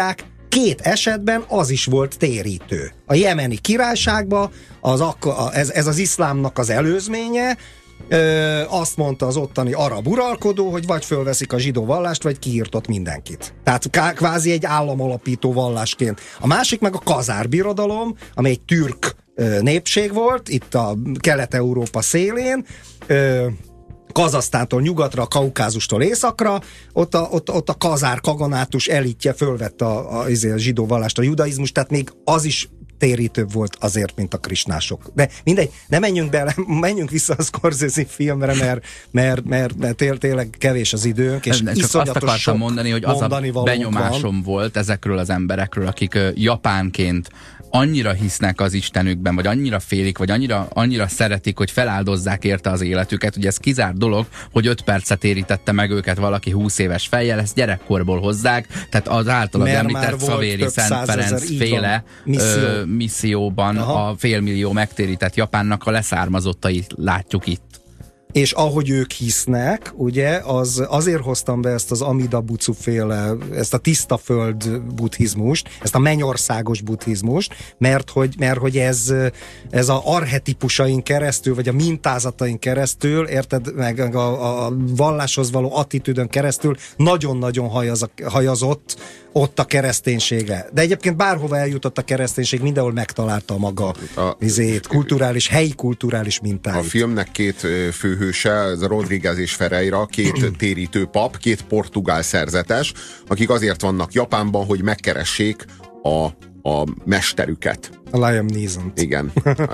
2 esetben az is volt térítő. A jemeni királyságban ez az iszlámnak az előzménye, azt mondta az ottani arab uralkodó, hogy vagy fölveszik a zsidó vallást, vagy kiirtott mindenkit. Tehát kvázi egy államalapító vallásként. A másik meg a Kazár birodalom, ami egy türk népség volt, itt a Kelet-Európa szélén, Kazahsztántól nyugatra, a Kaukázustól északra, ott a kazár kaganátus elitje fölvette a zsidó vallást, a judaizmus, tehát még az is térítőbb volt azért, mint a krisnások. De mindegy, ne menjünk bele, menjünk vissza a Scorsese filmre, mert tényleg kevés az időnk, és csak azt akartam mondani, hogy az a benyomásom volt ezekről az emberekről, akik japánként annyira hisznek az Istenükben, vagy annyira félik, vagy annyira szeretik, hogy feláldozzák érte az életüket, hogy ez kizárt dolog, hogy 5 percet érítette meg őket valaki 20 éves fejjel, ezt gyerekkorból hozzák, tehát az általad említett Szavéri Szent Ferenc féle misszióban a 500 000 megtérített japánnak a leszármazottai látjuk itt. És ahogy ők hisznek, ugye, azért hoztam be ezt az Amida Butsu féle, ezt a tiszta föld buddhizmust, ezt a mennyországos buddhizmust, mert hogy ez a archetipusain keresztül, vagy a mintázatain keresztül, érted, meg a valláshoz való attitűdön keresztül nagyon-nagyon hajazott ott a kereszténysége. De egyébként bárhova eljutott a kereszténység, mindenhol megtalálta a maga helyi kulturális mintáit. A filmnek 2 főhőse, ez a Rodriguez és Ferreira, 2 térítő pap, 2 portugál szerzetes, akik azért vannak Japánban, hogy megkeressék a mesterüket. A Liam Neeson. Igen.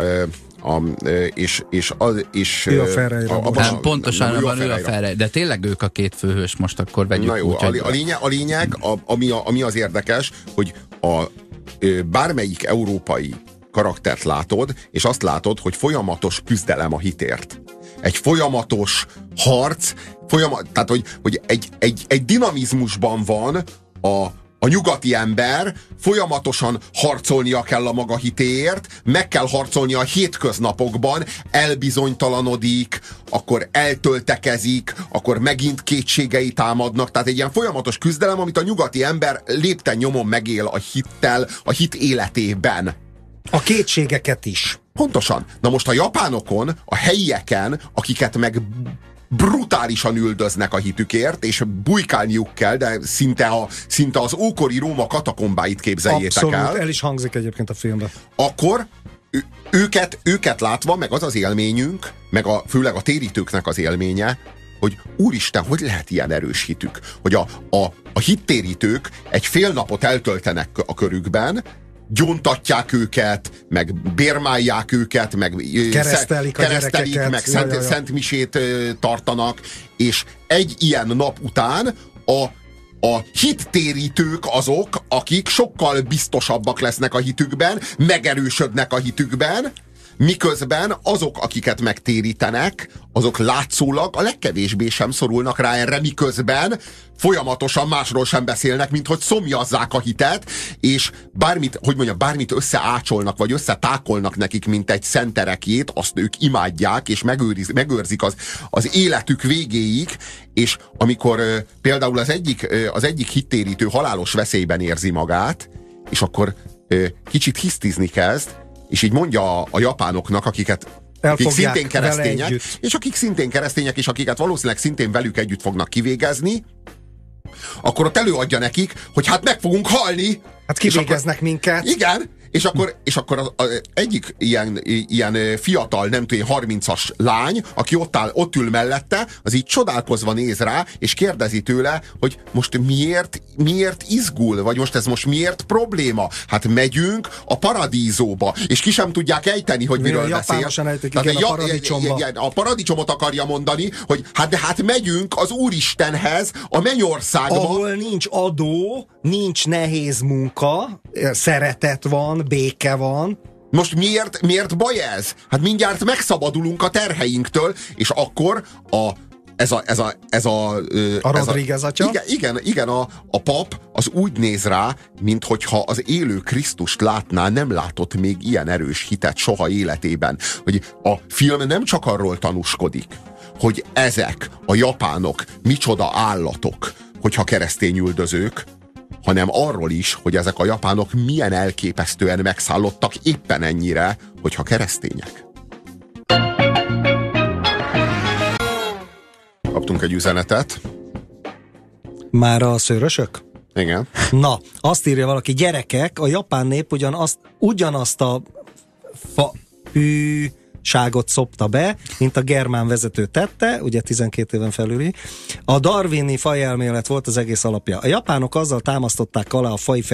Ő a Ferreira. Pontosan van ő a Ferreira. De tényleg ők a 2 főhős, most akkor vegyük. Na jó, úgy, a lényeg, ami az érdekes, hogy bármelyik európai karaktert látod, és azt látod, hogy folyamatos küzdelem a hitért. Egy folyamatos harc, tehát hogy egy dinamizmusban van a nyugati ember, folyamatosan harcolnia kell a maga hitéért, meg kell harcolnia a hétköznapokban, elbizonytalanodik, akkor eltöltekezik, akkor megint kétségei támadnak, tehát egy ilyen folyamatos küzdelem, amit a nyugati ember lépten nyomon megél a hittel, a hit életében. A kétségeket is. Pontosan. Na most a japánokon, a helyieken, akiket meg brutálisan üldöznek a hitükért, és bujkálniuk kell, de szinte az ókori Róma katakombáit képzeljétek el. Abszolút, el is hangzik egyébként a filmben. Akkor őket látva, meg az az élményünk, meg főleg a térítőknek az élménye, hogy úristen, hogy lehet ilyen erős hitük? Hogy a hittérítők egy fél napot eltöltenek a körükben, gyóntatják őket, meg bérmálják őket, meg keresztelik meg szentmisét tartanak, és egy ilyen nap után a hittérítők azok, akik sokkal biztosabbak lesznek a hitükben, megerősödnek a hitükben, miközben azok, akiket megtérítenek, azok látszólag a legkevésbé sem szorulnak rá erre, miközben folyamatosan másról sem beszélnek, mint hogy szomjazzák a hitet, és bármit összeácsolnak, vagy összetákolnak nekik, mint egy szenterekjét, azt ők imádják, és megőrzik az életük végéig, és amikor például az egyik hittérítő halálos veszélyben érzi magát, és akkor kicsit hisztizni kezd, és így mondja a japánoknak, akik szintén keresztények, és akiket valószínűleg szintén velük együtt fognak kivégezni, akkor ott előadja nekik, hogy hát meg fogunk halni. Hát kivégeznek minket. Igen, és akkor az egyik ilyen fiatal, nem tudom, 30-as lány, aki ott ül mellette, az így csodálkozva néz rá, és kérdezi tőle, hogy most miért izgul, vagy most miért probléma? Hát megyünk a paradízóba, és ki sem tudják ejteni, hogy miről beszél. Japánosan ejtik, igen, a paradicsomba. A paradicsomot akarja mondani, hogy hát megyünk az Úristenhez, a mennyországba. Ahol nincs adó, nincs nehéz munka, szeretet van, béke van. Most miért baj ez? Hát mindjárt megszabadulunk a terheinktől, és akkor a Rodriguez atya? Igen, a pap az úgy néz rá, minthogyha az élő Krisztust látná, nem látott még ilyen erős hitet soha életében. Hogy a film nem csak arról tanúskodik, hogy ezek a japánok micsoda állatok, hogyha keresztény üldözők, hanem arról is, hogy ezek a japánok milyen elképesztően megszállottak éppen ennyire, hogyha keresztények. Kaptunk egy üzenetet. Már a szőrösök? Igen. Na, azt írja valaki, gyerekek, a japán nép ugyanazt a hűságot szopta be, mint a germán vezető tette, ugye 12 éven felüli. A darwini fajelmélet volt az egész alapja. A japánok azzal támasztották alá a fai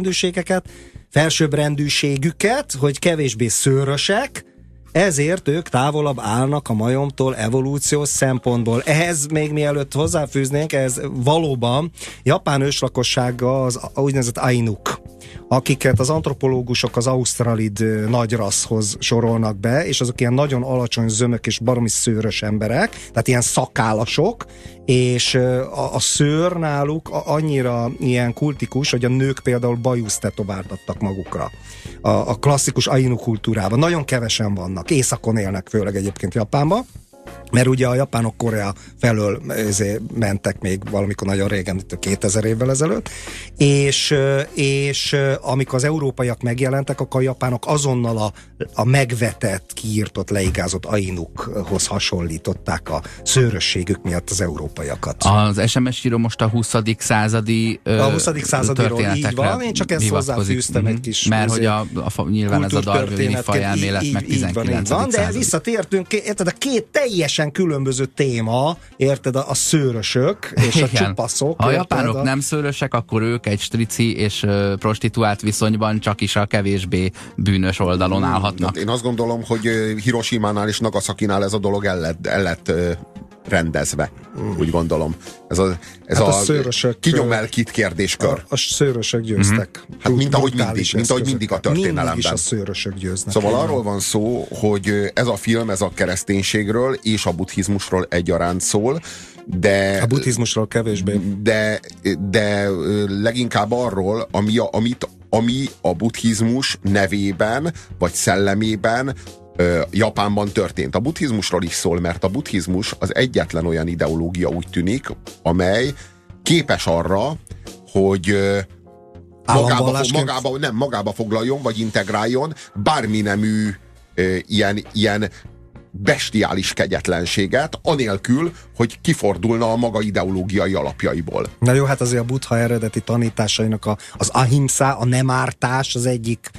felsőbbrendűségüket, hogy kevésbé szőrösek, ezért ők távolabb állnak a majomtól evolúciós szempontból. Ehhez még mielőtt hozzáfűznénk, ez valóban japán őslakossága az úgynevezett Ainuk, akiket az antropológusok az ausztralid nagyrasszhoz sorolnak be, és azok ilyen nagyon alacsony zömök és baromi szőrös emberek, tehát ilyen szakállasok, és a szőr náluk annyira ilyen kultikus, hogy a nők például bajusz tetováltattak magukra. A klasszikus Ainu kultúrában. Nagyon kevesen vannak. Északon élnek főleg egyébként Japánban, mert ugye a japánok Korea felől mentek még valamikor nagyon régen, 2000 évvel ezelőtt, és amikor az európaiak megjelentek, akkor a japánok azonnal a megvetett, kiírtott, leigázott Ainukhoz hasonlították a szőrösségük miatt az európaiakat. Az SMS író most a 20. századi a 20. századiról így van, én csak ezt hozzáfűztem egy kis... Mert hogy nyilván ez a darwini fajelmélet meg 19. Van, de visszatértünk, érted, a két teljesen különböző téma, érted, a szőrösök és a csupaszok. Ha a japánok nem szőrösek, akkor ők egy strici és prostituált viszonyban csak is a kevésbé bűnös oldalon állhatnak. Én azt gondolom, hogy Hiroshimánál és Nagasakinál ez a dolog el lett rendezve, úgy gondolom. Ez a kinyom-elkit kérdéskör. A szőrösök győztek. Hát mint ahogy mindig a történelemben. Mindig is a szőrösök győznek. Szóval arról van szó, hogy ez a film, ez a kereszténységről és a buddhizmusról egyaránt szól, de... A buddhizmusról kevésbé. De leginkább arról, ami a buddhizmus nevében, vagy szellemében Japánban történt. A buddhizmusról is szól, mert a buddhizmus az egyetlen olyan ideológia, úgy tűnik, amely képes arra, hogy magába foglaljon, vagy integráljon bármi nemű ilyen bestiális kegyetlenséget, anélkül, hogy kifordulna a maga ideológiai alapjaiból. Na jó, hát azért a Buddha eredeti tanításainak az ahimsa, a nem ártás az egyik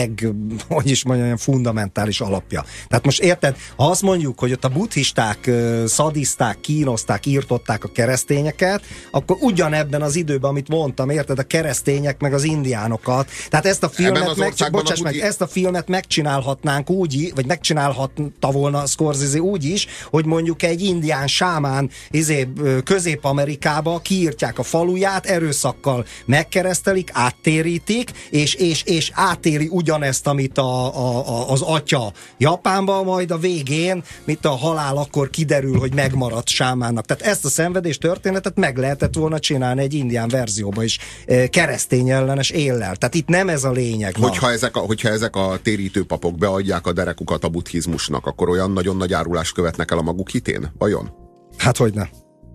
fundamentális alapja. Tehát most érted, ha azt mondjuk, hogy ott a buddhisták szadiszták, kínozták, írtották a keresztényeket, akkor ugyanebben az időben, amit mondtam, érted, a keresztények meg az indiánokat. Tehát ezt a filmet ezt a filmet megcsinálhatnánk úgy, vagy megcsinálhatta volna Scorsese úgy is, hogy mondjuk egy indián sámán Közép-Amerikába kiírtják a faluját, erőszakkal megkeresztelik, áttérítik, és átéli ugyanezt, amit az atya Japánban, majd a végén, mint a halál, akkor kiderül, hogy megmaradt sámánnak. Tehát ezt a szenvedés történetet meg lehetett volna csinálni egy indián verzióba is, keresztény ellenes éllel. Tehát itt nem ez a lényeg. Hogyha ezek a térítő papok beadják a derekukat a buddhizmusnak, akkor olyan nagyon nagy árulást követnek el a maguk hitén? Vajon? Hát hogyne.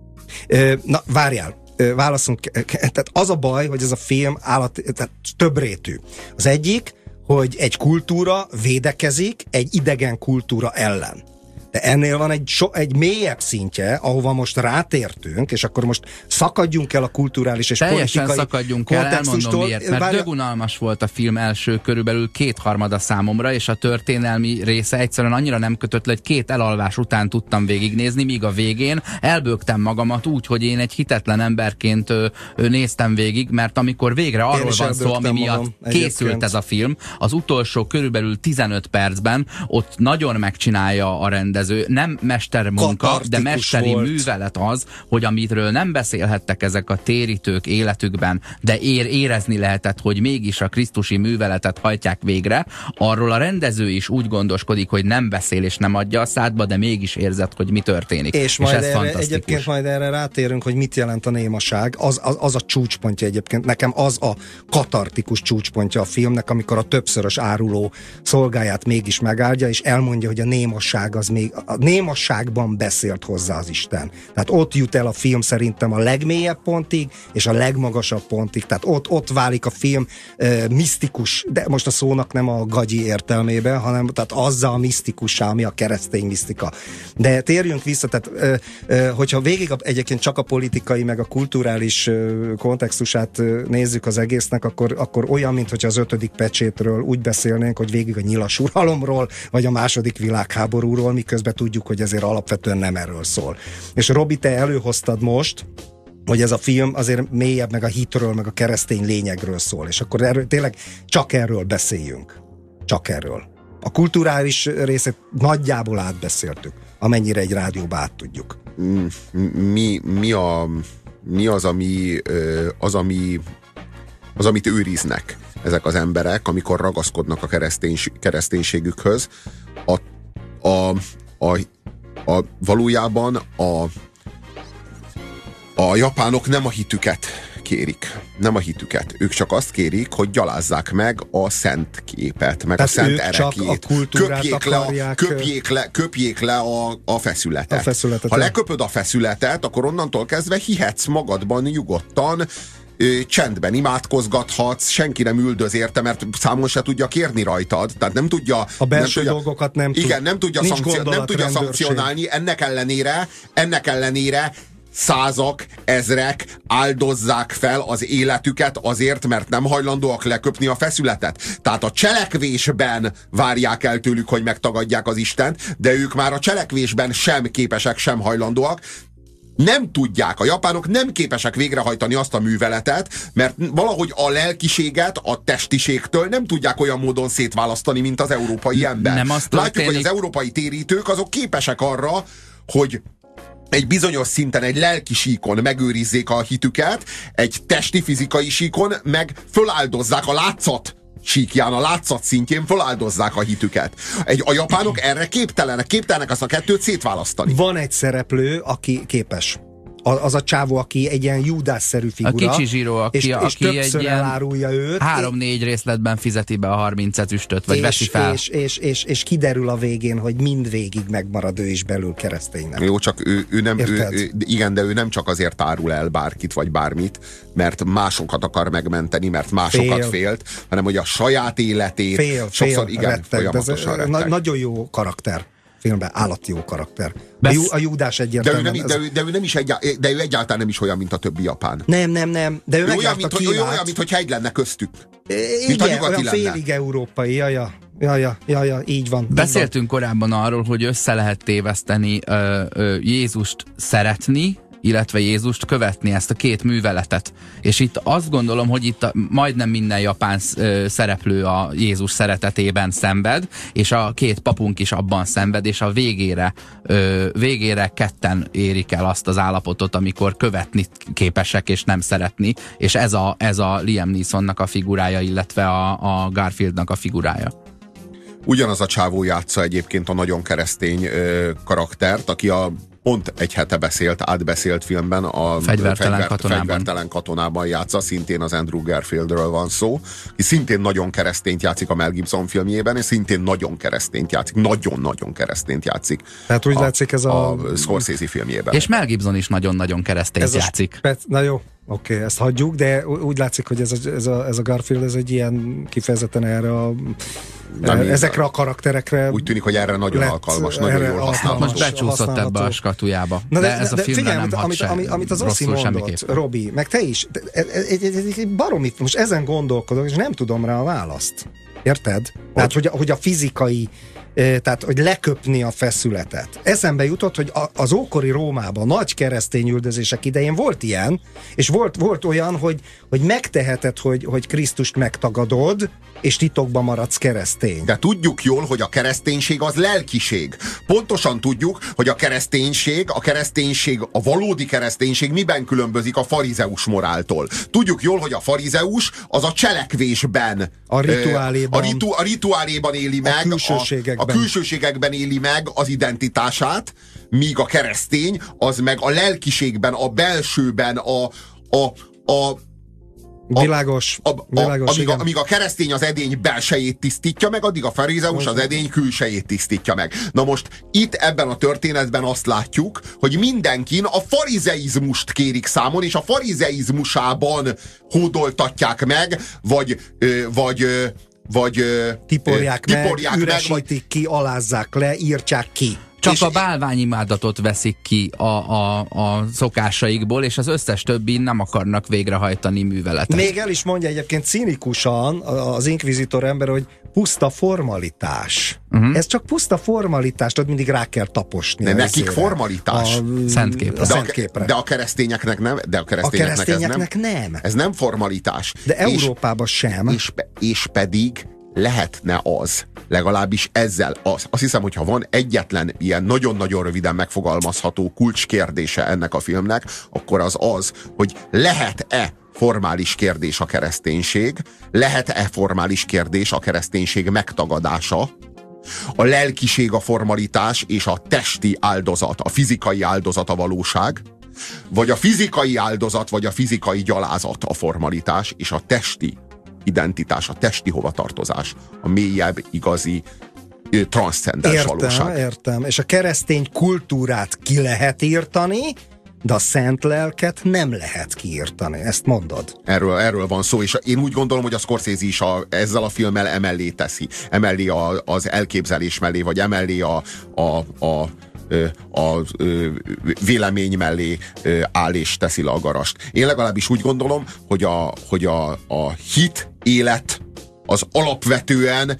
Na, várjál. Válaszunk. Tehát az a baj, hogy ez a film tehát többrétű. Az egyik, hogy egy kultúra védekezik egy idegen kultúra ellen. De ennél van egy mélyebb szintje, ahova most rátértünk, és akkor most szakadjunk el a kulturális és teljesen politikai szakadjunk el, elmondom miért, mert dögunalmas volt a film első körülbelül 2/3 számomra, és a történelmi része egyszerűen annyira nem kötött le, hogy 2 elalvás után tudtam végignézni, míg a végén elbögtem magamat úgy, hogy én egy hitetlen emberként néztem végig, mert amikor végre arról van szó, ami miatt készült ez a film, az utolsó körülbelül 15 percben ott nagyon megcsinálja a rendező. Nem mestermunka, de mesteri művelet az, hogy amitről nem beszélhettek ezek a térítők életükben, de érezni lehetett, hogy mégis a krisztusi műveletet hajtják végre, arról a rendező is úgy gondoskodik, hogy nem beszél és nem adja a szádba, de mégis érzed, hogy mi történik. És majd egyébként majd erre rátérünk, hogy mit jelent a némaság. Az a csúcspontja egyébként. Nekem az a katartikus csúcspontja a filmnek, amikor a többszörös áruló szolgáját mégis megáldja, és elmondja, hogy a némaság az még a némasságban beszélt hozzá az Isten. Tehát ott jut el a film szerintem a legmélyebb pontig, és a legmagasabb pontig. Tehát ott válik a film misztikus, de most a szónak nem a gagyi értelmében, hanem tehát azzal a misztikussá, ami a keresztény misztika. De térjünk vissza, tehát hogyha végig egyébként csak a politikai, meg a kulturális kontextusát nézzük az egésznek, akkor olyan, mintha az 5. pecsétről úgy beszélnénk, hogy végig a nyilas uralomról, vagy a II. Világháborúról, miközben tudjuk, hogy ezért alapvetően nem erről szól. És Robi, te előhoztad most, hogy ez a film azért mélyebb, meg a hitről, meg a keresztény lényegről szól, és akkor erről, tényleg csak erről beszéljünk. Csak erről. A kulturális részét nagyjából átbeszéltük, amennyire egy rádióba át tudjuk. Mi az, amit őriznek ezek az emberek, amikor ragaszkodnak a kereszténységükhöz? Valójában a japánok nem a hitüket kérik. Nem a hitüket. Ők csak azt kérik, hogy gyalázzák meg a szent képet, meg tehát a szent erekét. Köpjék le a feszületet. Ha leköpöd a feszületet, akkor onnantól kezdve hihetsz magadban nyugodtan, csendben imádkozgathatsz, senki nem üldöz érte, mert számon se tudja kérni rajtad, tehát nem tudja a belső dolgokat nem tudja szankcionálni, ennek ellenére százak, ezrek áldozzák fel az életüket azért, mert nem hajlandóak leköpni a feszületet. Tehát a cselekvésben várják el tőlük, hogy megtagadják az Istent, de ők már a cselekvésben sem képesek, sem hajlandóak. Nem tudják, a japánok nem képesek végrehajtani azt a műveletet, mert valahogy a lelkiséget a testiségtől nem tudják olyan módon szétválasztani, mint az európai ember. Látjuk, hogy az európai térítők azok képesek arra, hogy egy bizonyos szinten, egy lelki síkon megőrizzék a hitüket, egy testi, fizikai síkon meg föláldozzák a látszat síkján, a látszat szintjén föláldozzák a hitüket. A japánok erre képtelenek azt a kettőt szétválasztani. Van egy szereplő, aki képes. Az a csávó, aki egy ilyen Júdás-szerű figura. A kicsi Zsiro, aki egy ilyen elárulja őt. 3-4 részletben fizeti be a 30 ezüstöt, vagy veszi fel. És kiderül a végén, hogy mindvégig megmarad ő is belül kereszténynek. Jó, csak ő nem, igen, de ő nem csak azért árul el bárkit, vagy bármit, mert másokat akar megmenteni, mert másokat félt, hanem hogy a saját életét sokszor igen, folyamatosan retteg. Nagyon jó karakter. Filmben állati jó karakter. A Júdás egyértelműen... De ő egyáltalán nem is olyan, mint a többi japán. Nem. De ő olyan, mint hogyha egy lenne köztük. Igen, olyan félig európai. Ja, így van. Beszéltünk korábban arról, hogy össze lehet téveszteni Jézust szeretni, illetve Jézust követni, ezt a két műveletet. És itt azt gondolom, hogy itt majdnem minden japán szereplő a Jézus szeretetében szenved, és a két papunk is abban szenved, és a végére ketten érik el azt az állapotot, amikor követni képesek, és nem szeretni, és ez a Liam Neesonnak a figurája, illetve a Garfieldnak a figurája. Ugyanaz a csávó játsza egyébként a nagyon keresztény karaktert, aki pont egy hete átbeszélt filmben, a Fegyvertelen katonában játsza, szintén az Andrew Garfieldről van szó, és szintén nagyon keresztényt játszik a Mel Gibson filmjében, és szintén nagyon keresztényt játszik, nagyon-nagyon keresztényt játszik. Tehát úgy látszik ez a Scorsese filmjében. És Mel Gibson is nagyon-nagyon keresztényt játszik. Na jó. Oké, ezt hagyjuk, de úgy látszik, hogy ez a Garfield ez egy ilyen kifejezetten erre ezekre a karakterekre. Úgy tűnik, hogy erre nagyon alkalmas, nagyon jól használható. Most becsúszott ebbe a skatujába. De ez a filmre nem hat amit az Oszi mondott, Robi, meg te is, baromi, most ezen gondolkodok, és nem tudom rá a választ. Érted? Tehát, hogy a fizikai, tehát, hogy leköpni a feszületet. Eszembe jutott, hogy az ókori Rómában nagy keresztény üldözések idején volt ilyen, és volt olyan, hogy megteheted, hogy Krisztust megtagadod, és titokban maradsz keresztény. De tudjuk jól, hogy a kereszténység az lelkiség. Pontosan tudjuk, hogy a kereszténység, a valódi kereszténység miben különbözik a farizeus moráltól. Tudjuk jól, hogy a farizeus az a cselekvésben, a rituáléban, a rituáléban éli meg, a külsőségekben éli meg az identitását, míg a keresztény az meg a lelkiségben, a belsőben, Világos. Amíg a keresztény az edény belsejét tisztítja meg, addig a farizeus az edény külsejét tisztítja meg. Na most itt ebben a történetben azt látjuk, hogy mindenkin a farizeizmust kérik számon, és a farizeizmusában hódoltatják meg, vagy tiporják meg, üresítik ki, alázzák le, írtják ki. Csak a bálványimádatot veszik ki a szokásaikból, és az összes többi nem akarnak végrehajtani műveletet. Még el is mondja egyébként cinikusan az inkvizitor ember, hogy puszta formalitás. Ez csak puszta formalitás, tehát mindig rá kell taposni. De nekik formalitás. Szentképre. De a keresztényeknek nem. De a keresztényeknek nem. Ez nem formalitás. De Európában sem. És pedig lehetne az, legalábbis ezzel azt hiszem, hogyha van egyetlen ilyen nagyon-nagyon röviden megfogalmazható kulcskérdése ennek a filmnek, akkor az, hogy lehet-e formális kérdés a kereszténység, lehet-e formális kérdés a kereszténység megtagadása, a lelkiség a formalitás és a testi áldozat, a fizikai áldozat a valóság, vagy a fizikai áldozat, vagy a fizikai gyalázat a formalitás, és a testi identitás, a testi hovatartozás, a mélyebb, igazi, transzcendens valóság. Értem. És a keresztény kultúrát ki lehet írtani, de a szent lelket nem lehet kiírtani. Ezt mondod? Erről van szó, és én úgy gondolom, hogy a Scorsese is ezzel a filmmel emellé teszi. Emellé az elképzelés mellé, vagy emellé a vélemény mellé áll és teszi le a garast. Én legalábbis úgy gondolom, hogy a hit élet az alapvetően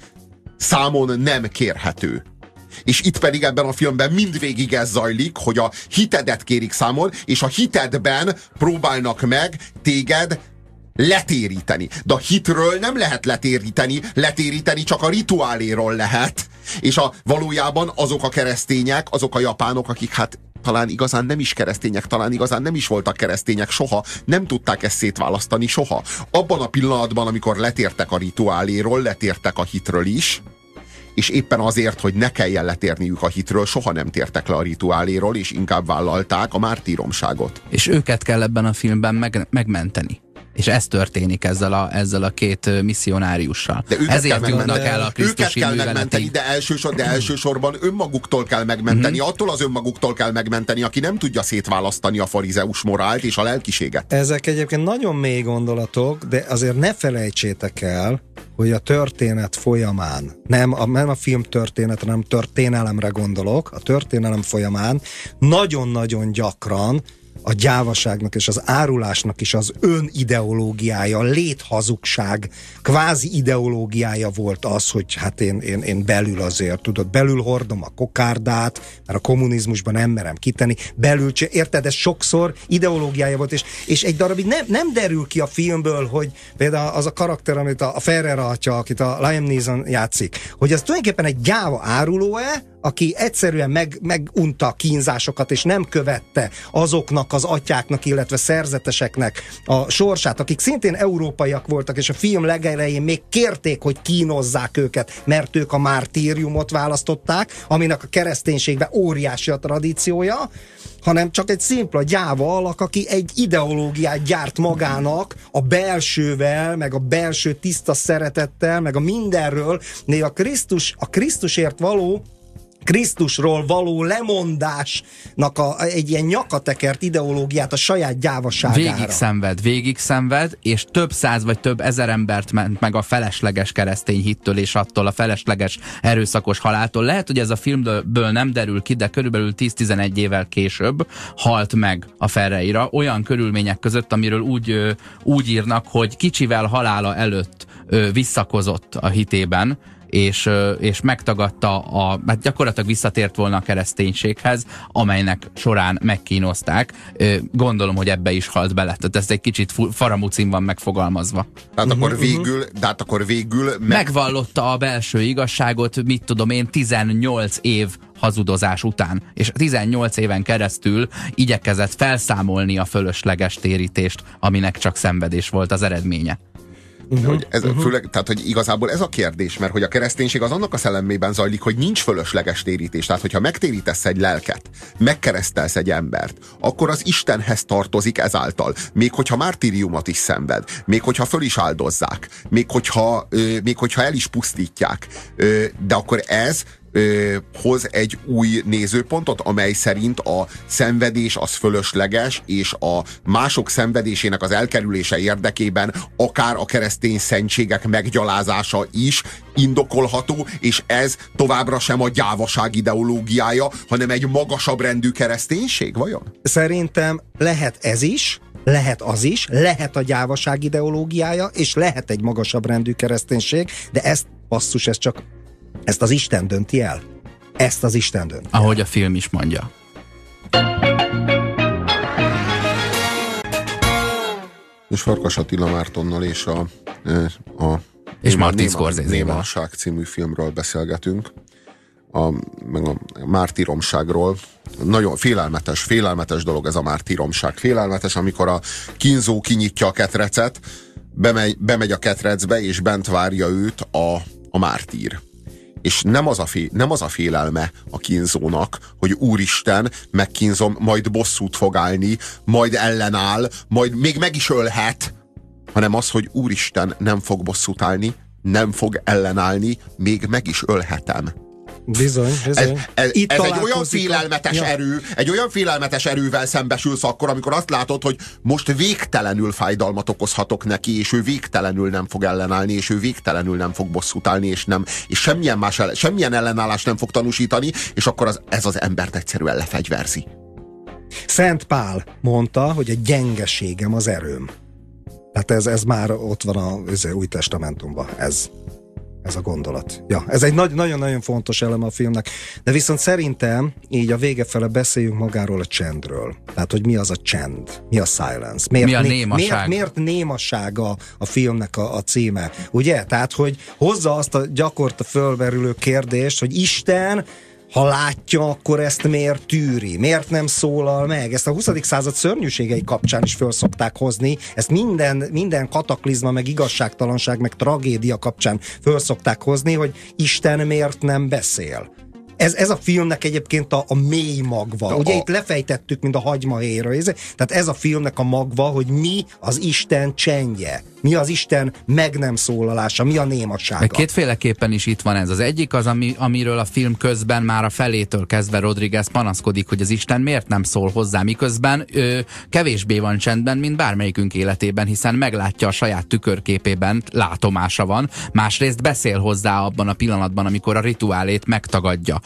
számon nem kérhető. És itt pedig ebben a filmben mindvégig ez zajlik, hogy a hitedet kérik számon, és a hitedben próbálnak meg téged letéríteni. De a hitről nem lehet letéríteni csak a rituáléról lehet. És valójában azok a keresztények, azok a japánok, akik hát talán igazán nem is keresztények, talán igazán nem is voltak keresztények soha, nem tudták ezt szétválasztani soha. Abban a pillanatban, amikor letértek a rituáléról, letértek a hitről is, és éppen azért, hogy ne kelljen letérniük a hitről, soha nem tértek le a rituáléról, és inkább vállalták a mártíromságot. És őket kell ebben a filmben megmenteni. És ez történik ezzel a két misszionáriussal. Ezért jutnak el a krisztusi műveletei. De elsősorban önmaguktól kell megmenteni. Attól az önmaguktól kell megmenteni, aki nem tudja szétválasztani a farizeus morált és a lelkiséget. Ezek egyébként nagyon mély gondolatok, de azért ne felejtsétek el, hogy a történet folyamán, nem a film történet, hanem történelemre gondolok, a történelem folyamán nagyon-nagyon gyakran a gyávaságnak és az árulásnak is az önideológiája, a léthazugság kvázi ideológiája volt az, hogy hát én belül azért, tudod, belül hordom a kokárdát, mert a kommunizmusban nem merem kitenni, belül, érted, ez sokszor ideológiája volt, és egy darabig nem derül ki a filmből, hogy például az a karakter, amit a Ferrer atya, akit a Liam Neeson játszik, hogy az tulajdonképpen egy gyáva áruló-e, aki egyszerűen megunta a kínzásokat, és nem követte azoknak az atyáknak, illetve szerzeteseknek a sorsát, akik szintén európaiak voltak, és a film legelején még kérték, hogy kínozzák őket, mert ők a mártíriumot választották, aminek a kereszténységben óriási a tradíciója, hanem csak egy szimpla gyáva alak, aki egy ideológiát gyárt magának a belsővel, meg a belső tiszta szeretettel, meg a mindenről, még a Krisztusról való lemondásnak egy ilyen nyakatekert ideológiát a saját gyávaságára. Végig szenved, és több száz vagy több ezer embert ment meg a felesleges keresztény hittől, és attól a felesleges erőszakos haláltól. Lehet, hogy ez a filmből nem derül ki, de körülbelül 10-11 évvel később halt meg a Ferreira olyan körülmények között, amiről úgy írnak, hogy kicsivel halála előtt visszakozott a hitében, és megtagadta hát gyakorlatilag visszatért volna a kereszténységhez, amelynek során megkínozták. Gondolom, hogy ebbe is halt bele. Tehát ez egy kicsit faramúcin van megfogalmazva. Tehát akkor végül megvallotta a belső igazságot, mit tudom én, 18 év hazudozás után, és 18 éven keresztül igyekezett felszámolni a fölösleges térítést, aminek csak szenvedés volt az eredménye. Főleg, tehát, hogy igazából ez a kérdés, mert hogy a kereszténység az annak a szellemében zajlik, hogy nincs fölösleges térítés. Tehát, hogyha megtérítesz egy lelket, megkeresztelsz egy embert, akkor az Istenhez tartozik ezáltal. Még hogyha mártíriumot is szenved, még hogyha föl is áldozzák, még hogyha el is pusztítják, de akkor ez hoz egy új nézőpontot, amely szerint a szenvedés az fölösleges, és a mások szenvedésének az elkerülése érdekében akár a keresztény szentségek meggyalázása is indokolható, és ez továbbra sem a gyávaság ideológiája, hanem egy magasabb rendű kereszténység, vajon? Szerintem lehet ez is, lehet az is, lehet a gyávaság ideológiája, és lehet egy magasabb rendű kereszténység, de ezt az Isten dönti el. Ezt az Isten dönti el. Ahogy a film is mondja. És Farkas Attila Mártonnal és és Martin Scorsese-vel. Némasság című filmről beszélgetünk. Meg a mártíromságról. Nagyon félelmetes dolog ez a mártíromság. Félelmetes, amikor a kínzó kinyitja a ketrecet, bemegy a ketrecbe, és bent várja őt a mártír. És nem az a félelme a kínzónak, hogy úristen, megkínzom, majd bosszút fog állni, majd ellenáll, majd még meg is ölhet, hanem az, hogy úristen, nem fog bosszút állni, nem fog ellenállni, még meg is ölhetem. Bizony. Ez egy olyan félelmetes erő, egy olyan félelmetes erővel szembesülsz akkor, amikor azt látod, hogy most végtelenül fájdalmat okozhatok neki, és ő végtelenül nem fog ellenállni, és ő végtelenül nem fog bosszút állni, és semmilyen ellenállást nem fog tanúsítani, és akkor ez az embert egyszerűen lefegyverzi. Szent Pál mondta, hogy a gyengeségem az erőm. Tehát ez már ott van az Új Testamentumban, ez a gondolat. Ja, ez egy nagyon-nagyon fontos eleme a filmnek. De viszont szerintem így a vége fele beszéljünk magáról a csendről. Tehát, hogy mi az a csend? Mi a silence? Mi a némaság? Miért némaság a filmnek a címe? Ugye? Tehát, hogy hozza azt a gyakorta fölmerülő kérdést, hogy Isten, ha látja, akkor ezt miért tűri? Miért nem szólal meg? Ezt a 20. század szörnyűségei kapcsán is föl szokták hozni. Ezt minden kataklizma, meg igazságtalanság, meg tragédia kapcsán föl szokták hozni, hogy Isten miért nem beszél. Ez a filmnek egyébként a mély magva. Ugye itt lefejtettük, mint a hagymahéjra. Tehát ez a filmnek a magva, hogy mi az Isten csendje. Mi az Isten meg nem szólalása, mi a némasága. Kétféleképpen is itt van ez. Az egyik az, amiről a film közben már a felétől kezdve Rodriguez panaszkodik, hogy az Isten miért nem szól hozzá, miközben kevésbé van csendben, mint bármelyikünk életében, hiszen meglátja a saját tükörképében, látomása van, másrészt beszél hozzá abban a pillanatban, amikor a rituálét megtagadja.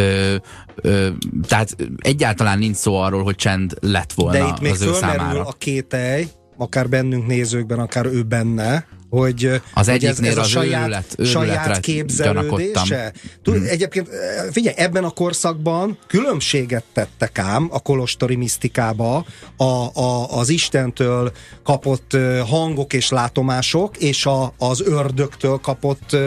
Tehát egyáltalán nincs szó arról, hogy csend lett volna az ő számára. De itt még fölmerül a kételj, akár bennünk nézőkben, akár ő benne, hogy az egyiknél ez a saját képzelődése. Egyébként figyelj, ebben a korszakban különbséget tettek ám a kolostori misztikába az Istentől kapott hangok és látomások, és az ördögtől kapott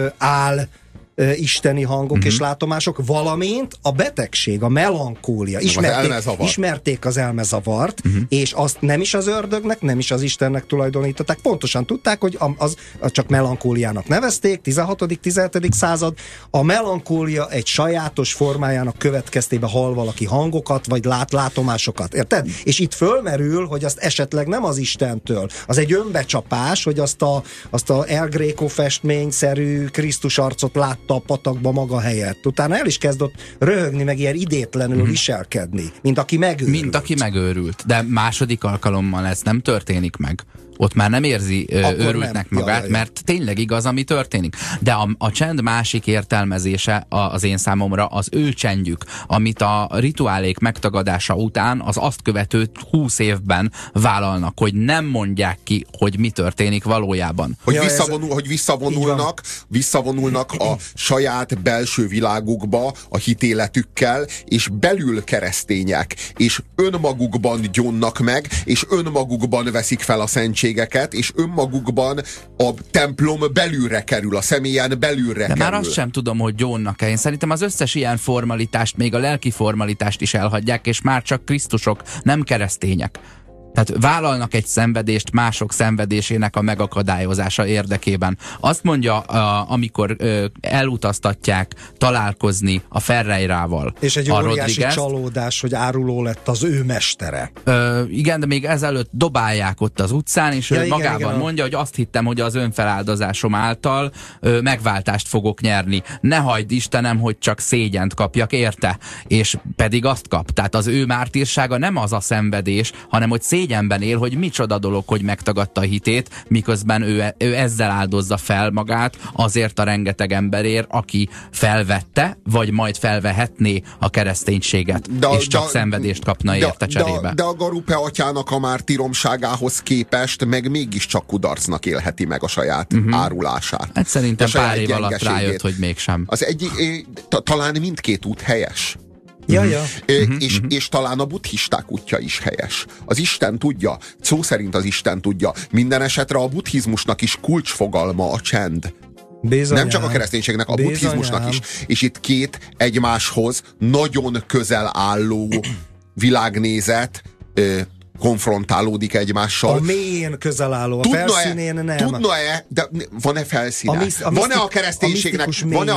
isteni hangok és látomások, valamint a betegség, a melankólia. Ismerték az elmezavart, és azt nem is az ördögnek, nem is az Istennek tulajdonították. Pontosan tudták, hogy az csak melankóliának nevezték, 16.-17. század. A melankólia egy sajátos formájának következtében hall valaki hangokat, vagy lát látomásokat. Érted? És itt fölmerül, hogy azt esetleg nem az Istentől. Az egy önbecsapás, hogy azt a El Greco festményszerű Krisztus arcot lát a patakba maga helyett. Utána el is kezdett röhögni, meg ilyen idétlenül viselkedni, mint aki megőrült. De második alkalommal ez nem történik meg. Ott már nem érzi őrültnek magát, mert tényleg igaz, ami történik. De a csend másik értelmezése az én számomra az ő csendjük, amit a rituálék megtagadása után az azt követő 20 évben vállalnak, hogy nem mondják ki, hogy mi történik valójában. Hogy visszavonulnak a saját belső világukba a hitéletükkel, és belül keresztények, és önmagukban gyónnak meg, és önmagukban veszik fel a szentségeket, és önmagukban a templom belülre kerül, a személyen belülre kerül. Már azt sem tudom, hogy gyónnak-e. Én szerintem az összes ilyen formalitást, még a lelki formalitást is elhagyják, és már csak Krisztusok, nem keresztények. Tehát vállalnak egy szenvedést mások szenvedésének a megakadályozása érdekében. Azt mondja, amikor elutaztatják találkozni a Ferreirával. És egy a óriási Rodriguez, csalódás, hogy áruló lett az ő mestere. Igen, de még ezelőtt dobálják ott az utcán, és ő magában mondja, hogy azt hittem, hogy az önfeláldozásom által megváltást fogok nyerni. Ne hagyd Istenem, hogy csak szégyent kapjak érte. És pedig azt kap. Tehát az ő mártírsága nem az a szenvedés, hanem hogy szégyenben él, hogy micsoda dolog, hogy megtagadta a hitét, miközben ő ezzel áldozza fel magát azért a rengeteg emberért, aki felvette, vagy majd felvehetné a kereszténységet, és csak szenvedést kapna érte cserébe. De a Garupe atyának a mártíromságához képest meg mégiscsak kudarcnak élheti meg a saját árulását. Hát szerintem pár év alatt rájött, hogy mégsem. Az egyik, talán mindkét út helyes. Ja. És talán a buddhisták útja is helyes. Az Isten tudja, szó szerint az Isten tudja. Minden esetre a buddhizmusnak is kulcsfogalma a csend. Bizonyám. Nem csak a kereszténységnek, a buddhizmusnak is. És itt két egymáshoz nagyon közel álló világnézet konfrontálódik egymással. A mélyén közel álló, a felszínén nem. Tudna-e, de van-e felszíne? Van-e a kereszténységnek?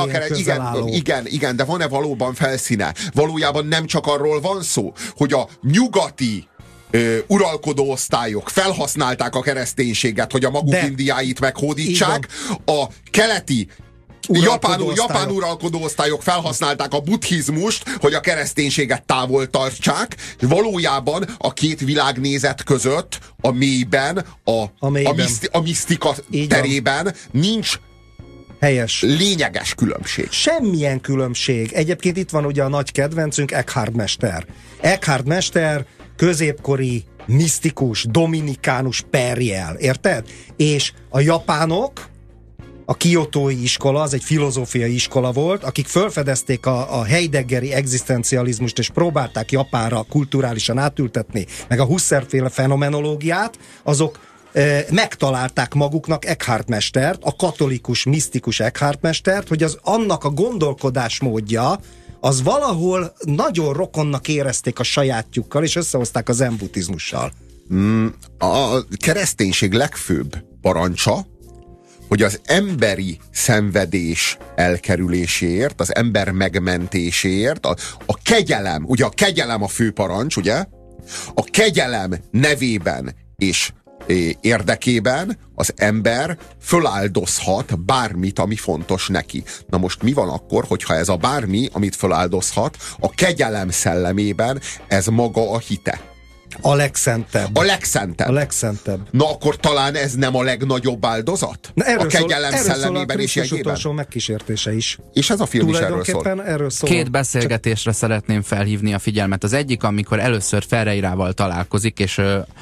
Igen, de van-e valóban felszíne? Valójában nem csak arról van szó, hogy a nyugati uralkodó osztályok felhasználták a kereszténységet, hogy a maguk indiáit meghódítsák, a keleti japán uralkodó osztályok felhasználták a buddhizmust, hogy a kereszténységet távol tartsák, és valójában a két világnézet között a mélyben, a misztika terében nincs helyes, lényeges különbség. Semmilyen különbség. Egyébként itt van ugye a nagy kedvencünk, Eckhart mester. Eckhart mester középkori misztikus, dominikánus perjel, érted? És a japánok, a kiotói iskola, az egy filozófiai iskola volt, akik felfedezték a heideggeri egzisztencializmust, és próbálták Japánra kulturálisan átültetni, meg a Husserl-féle fenomenológiát, azok megtalálták maguknak Eckhart mestert, a katolikus, misztikus Eckhart mestert, hogy annak a gondolkodásmódja, az valahol nagyon rokonnak érezték a sajátjukkal, és összehozták a zen buddhizmussal. A kereszténység legfőbb parancsa, hogy az emberi szenvedés elkerüléséért, az ember megmentéséért, a kegyelem, ugye a kegyelem a fő parancs, ugye? A kegyelem nevében és érdekében az ember föláldozhat bármit, ami fontos neki. Na most mi van akkor, hogyha ez a bármi, amit föláldozhat, a kegyelem szellemében ez maga a hite? A legszentebb. A legszentebb. A legszentebb. Na akkor talán ez nem a legnagyobb áldozat? A kegyelem szellemében és jegyében? Utolsó megkísértése is. És ez a film is erről szól. Két beszélgetésre szeretném felhívni a figyelmet. Az egyik, amikor először Ferreirával találkozik, és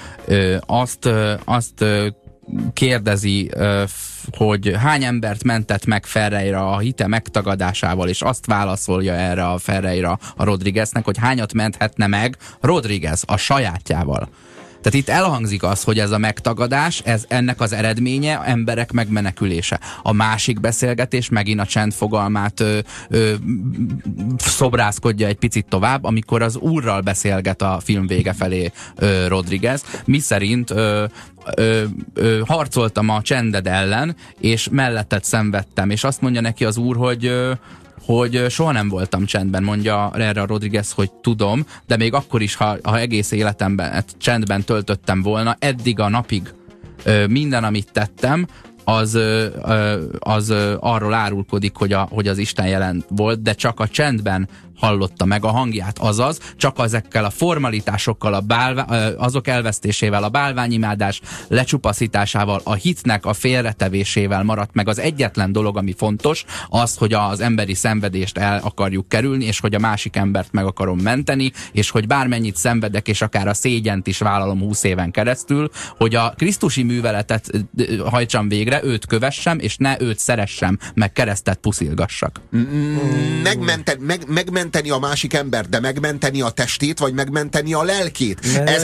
azt kérdezi, hogy hány embert mentett meg Ferreira a hite megtagadásával, és azt válaszolja erre a Ferreira a Rodrigueznek, hogy hányat menthetne meg Rodriguez a sajátjával. Tehát itt elhangzik az, hogy ez a megtagadás, ennek az eredménye emberek megmenekülése. A másik beszélgetés megint a csend fogalmát szobrászkodja egy picit tovább, amikor az úrral beszélget a film vége felé Rodriguez, miszerint harcoltam a csended ellen, és melletted szenvedtem, és azt mondja neki az úr, hogy soha nem voltam csendben, mondja erre a Rodriguez, hogy tudom, de még akkor is, ha egész életemben csendben töltöttem volna, eddig a napig minden, amit tettem, az arról árulkodik, hogy az Isten jelen volt, de csak a csendben hallotta meg a hangját, azaz csak ezekkel a formalitásokkal, azok elvesztésével, a bálványimádás lecsupaszításával, a hitnek a félretevésével maradt meg az egyetlen dolog, ami fontos, az, hogy az emberi szenvedést el akarjuk kerülni, és hogy a másik embert meg akarom menteni, és hogy bármennyit szenvedek, és akár a szégyent is vállalom 20 éven keresztül, hogy a krisztusi műveletet hajtsam végre, őt kövessem, és ne őt szeressem, meg keresztet puszilgassak. Megmented megmenteni a másik ember, de megmenteni a testét, vagy megmenteni a lelkét.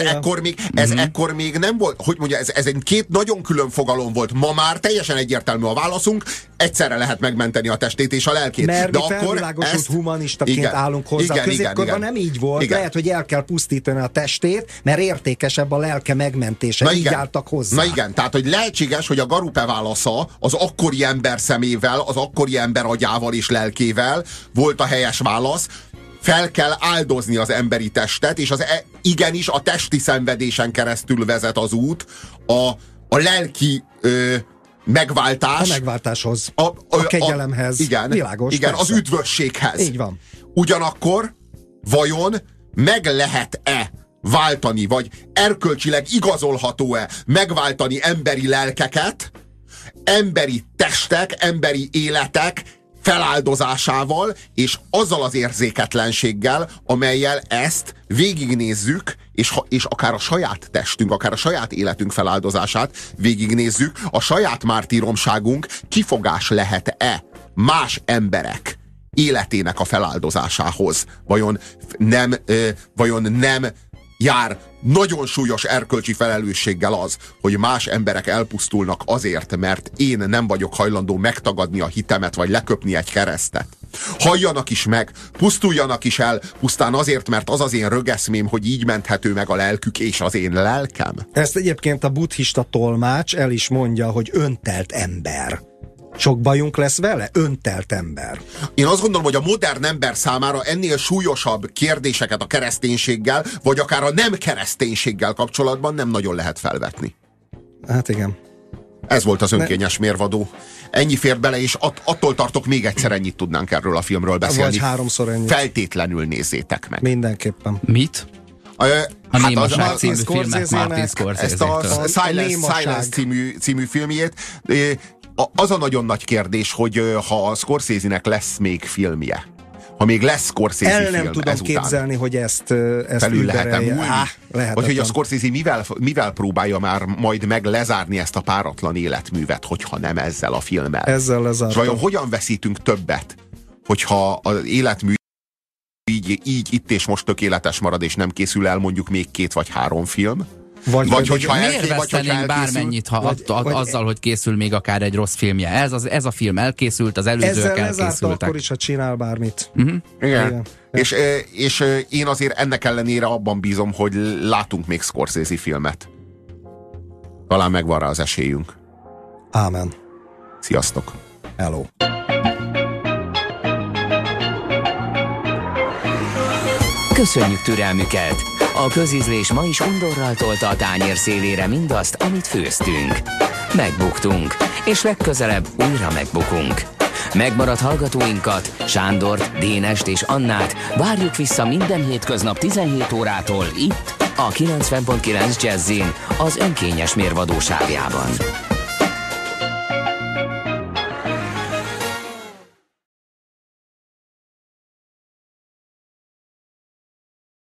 Ekkor még nem volt, hogy mondja, ez egy két nagyon külön fogalom volt. Ma már teljesen egyértelmű a válaszunk, egyszerre lehet megmenteni a testét és a lelkét. Mert de mi felvilágosult humanistaként állunk hozzá. Középkorban nem így volt. Igen. Lehet, hogy el kell pusztítani a testét, mert értékesebb a lelke megmentése. Így álltak hozzá. Na igen, tehát hogy lehetséges, hogy a Garupe válasza az akkori ember szemével, az akkori ember agyával és lelkével volt a helyes válasz. Fel kell áldozni az emberi testet, és igenis a testi szenvedésen keresztül vezet az út a lelki megváltás. A megváltáshoz. A kegyelemhez. Igen, világos, igen, az üdvösséghez. Így van. Ugyanakkor vajon meg lehet-e váltani, vagy erkölcsileg igazolható-e megváltani emberi lelkeket, emberi testek, emberi életek feláldozásával, és azzal az érzéketlenséggel, amellyel ezt végignézzük, és akár a saját testünk, akár a saját életünk feláldozását végignézzük, a saját mártíromságunk kifogás lehet-e más emberek életének a feláldozásához? Vajon nem jár nagyon súlyos erkölcsi felelősséggel az, hogy más emberek elpusztulnak azért, mert én nem vagyok hajlandó megtagadni a hitemet, vagy leköpni egy keresztet. Halljanak is meg, pusztuljanak is el, pusztán azért, mert az én rögeszmém, hogy így menthető meg a lelkük és az én lelkem. Ezt egyébként a buddhista tolmács el is mondja, hogy öntelt ember. Sok bajunk lesz vele? Öntelt ember. Én azt gondolom, hogy a modern ember számára ennél súlyosabb kérdéseket a kereszténységgel, vagy akár a nem kereszténységgel kapcsolatban nem nagyon lehet felvetni. Hát igen. Ez volt az önkényes mérvadó. Ennyi fért bele, és attól tartok, még egyszer ennyit tudnánk erről a filmről beszélni. Vagy 3-szor ennyit. Feltétlenül nézzétek meg. Mindenképpen. Mit? A Némaság című filmet Martin Scorsese-től. Ezt a Silence című filmjét. Az a nagyon nagy kérdés, hogy ha a Scorsese-nek lesz még filmje, ha még lesz Scorsese film ezután. El nem tudom képzelni, hogy ezt felül lehet-e múlni? Vagy hogy a Scorsese mivel próbálja már majd meg lezárni ezt a páratlan életművet, hogyha nem ezzel a filmmel? Ezzel lezártam. És vajon hogyan veszítünk többet, hogyha az életmű így itt és most tökéletes marad, és nem készül el mondjuk még 2 vagy 3 film? Vagy hogyha miért vesztenénk bármennyit azzal, hogy készül még akár egy rossz filmje? Ez a film elkészült, az előzőek elkészültek. Akkor is, ha csinál bármit. Igen. És én azért ennek ellenére abban bízom, hogy látunk még Scorsese filmet. Talán megvan rá az esélyünk. Ámen. Sziasztok. Hello. Köszönjük türelmüket! A közízlés ma is undorral tolta a tányér szélére mindazt, amit főztünk. Megbuktunk, és legközelebb újra megbukunk. Megmaradt hallgatóinkat, Sándort, Dénest és Annát várjuk vissza minden hétköznap 17 órától itt, a 90.9 Jazzin, az önkényes mérvadó sávjában.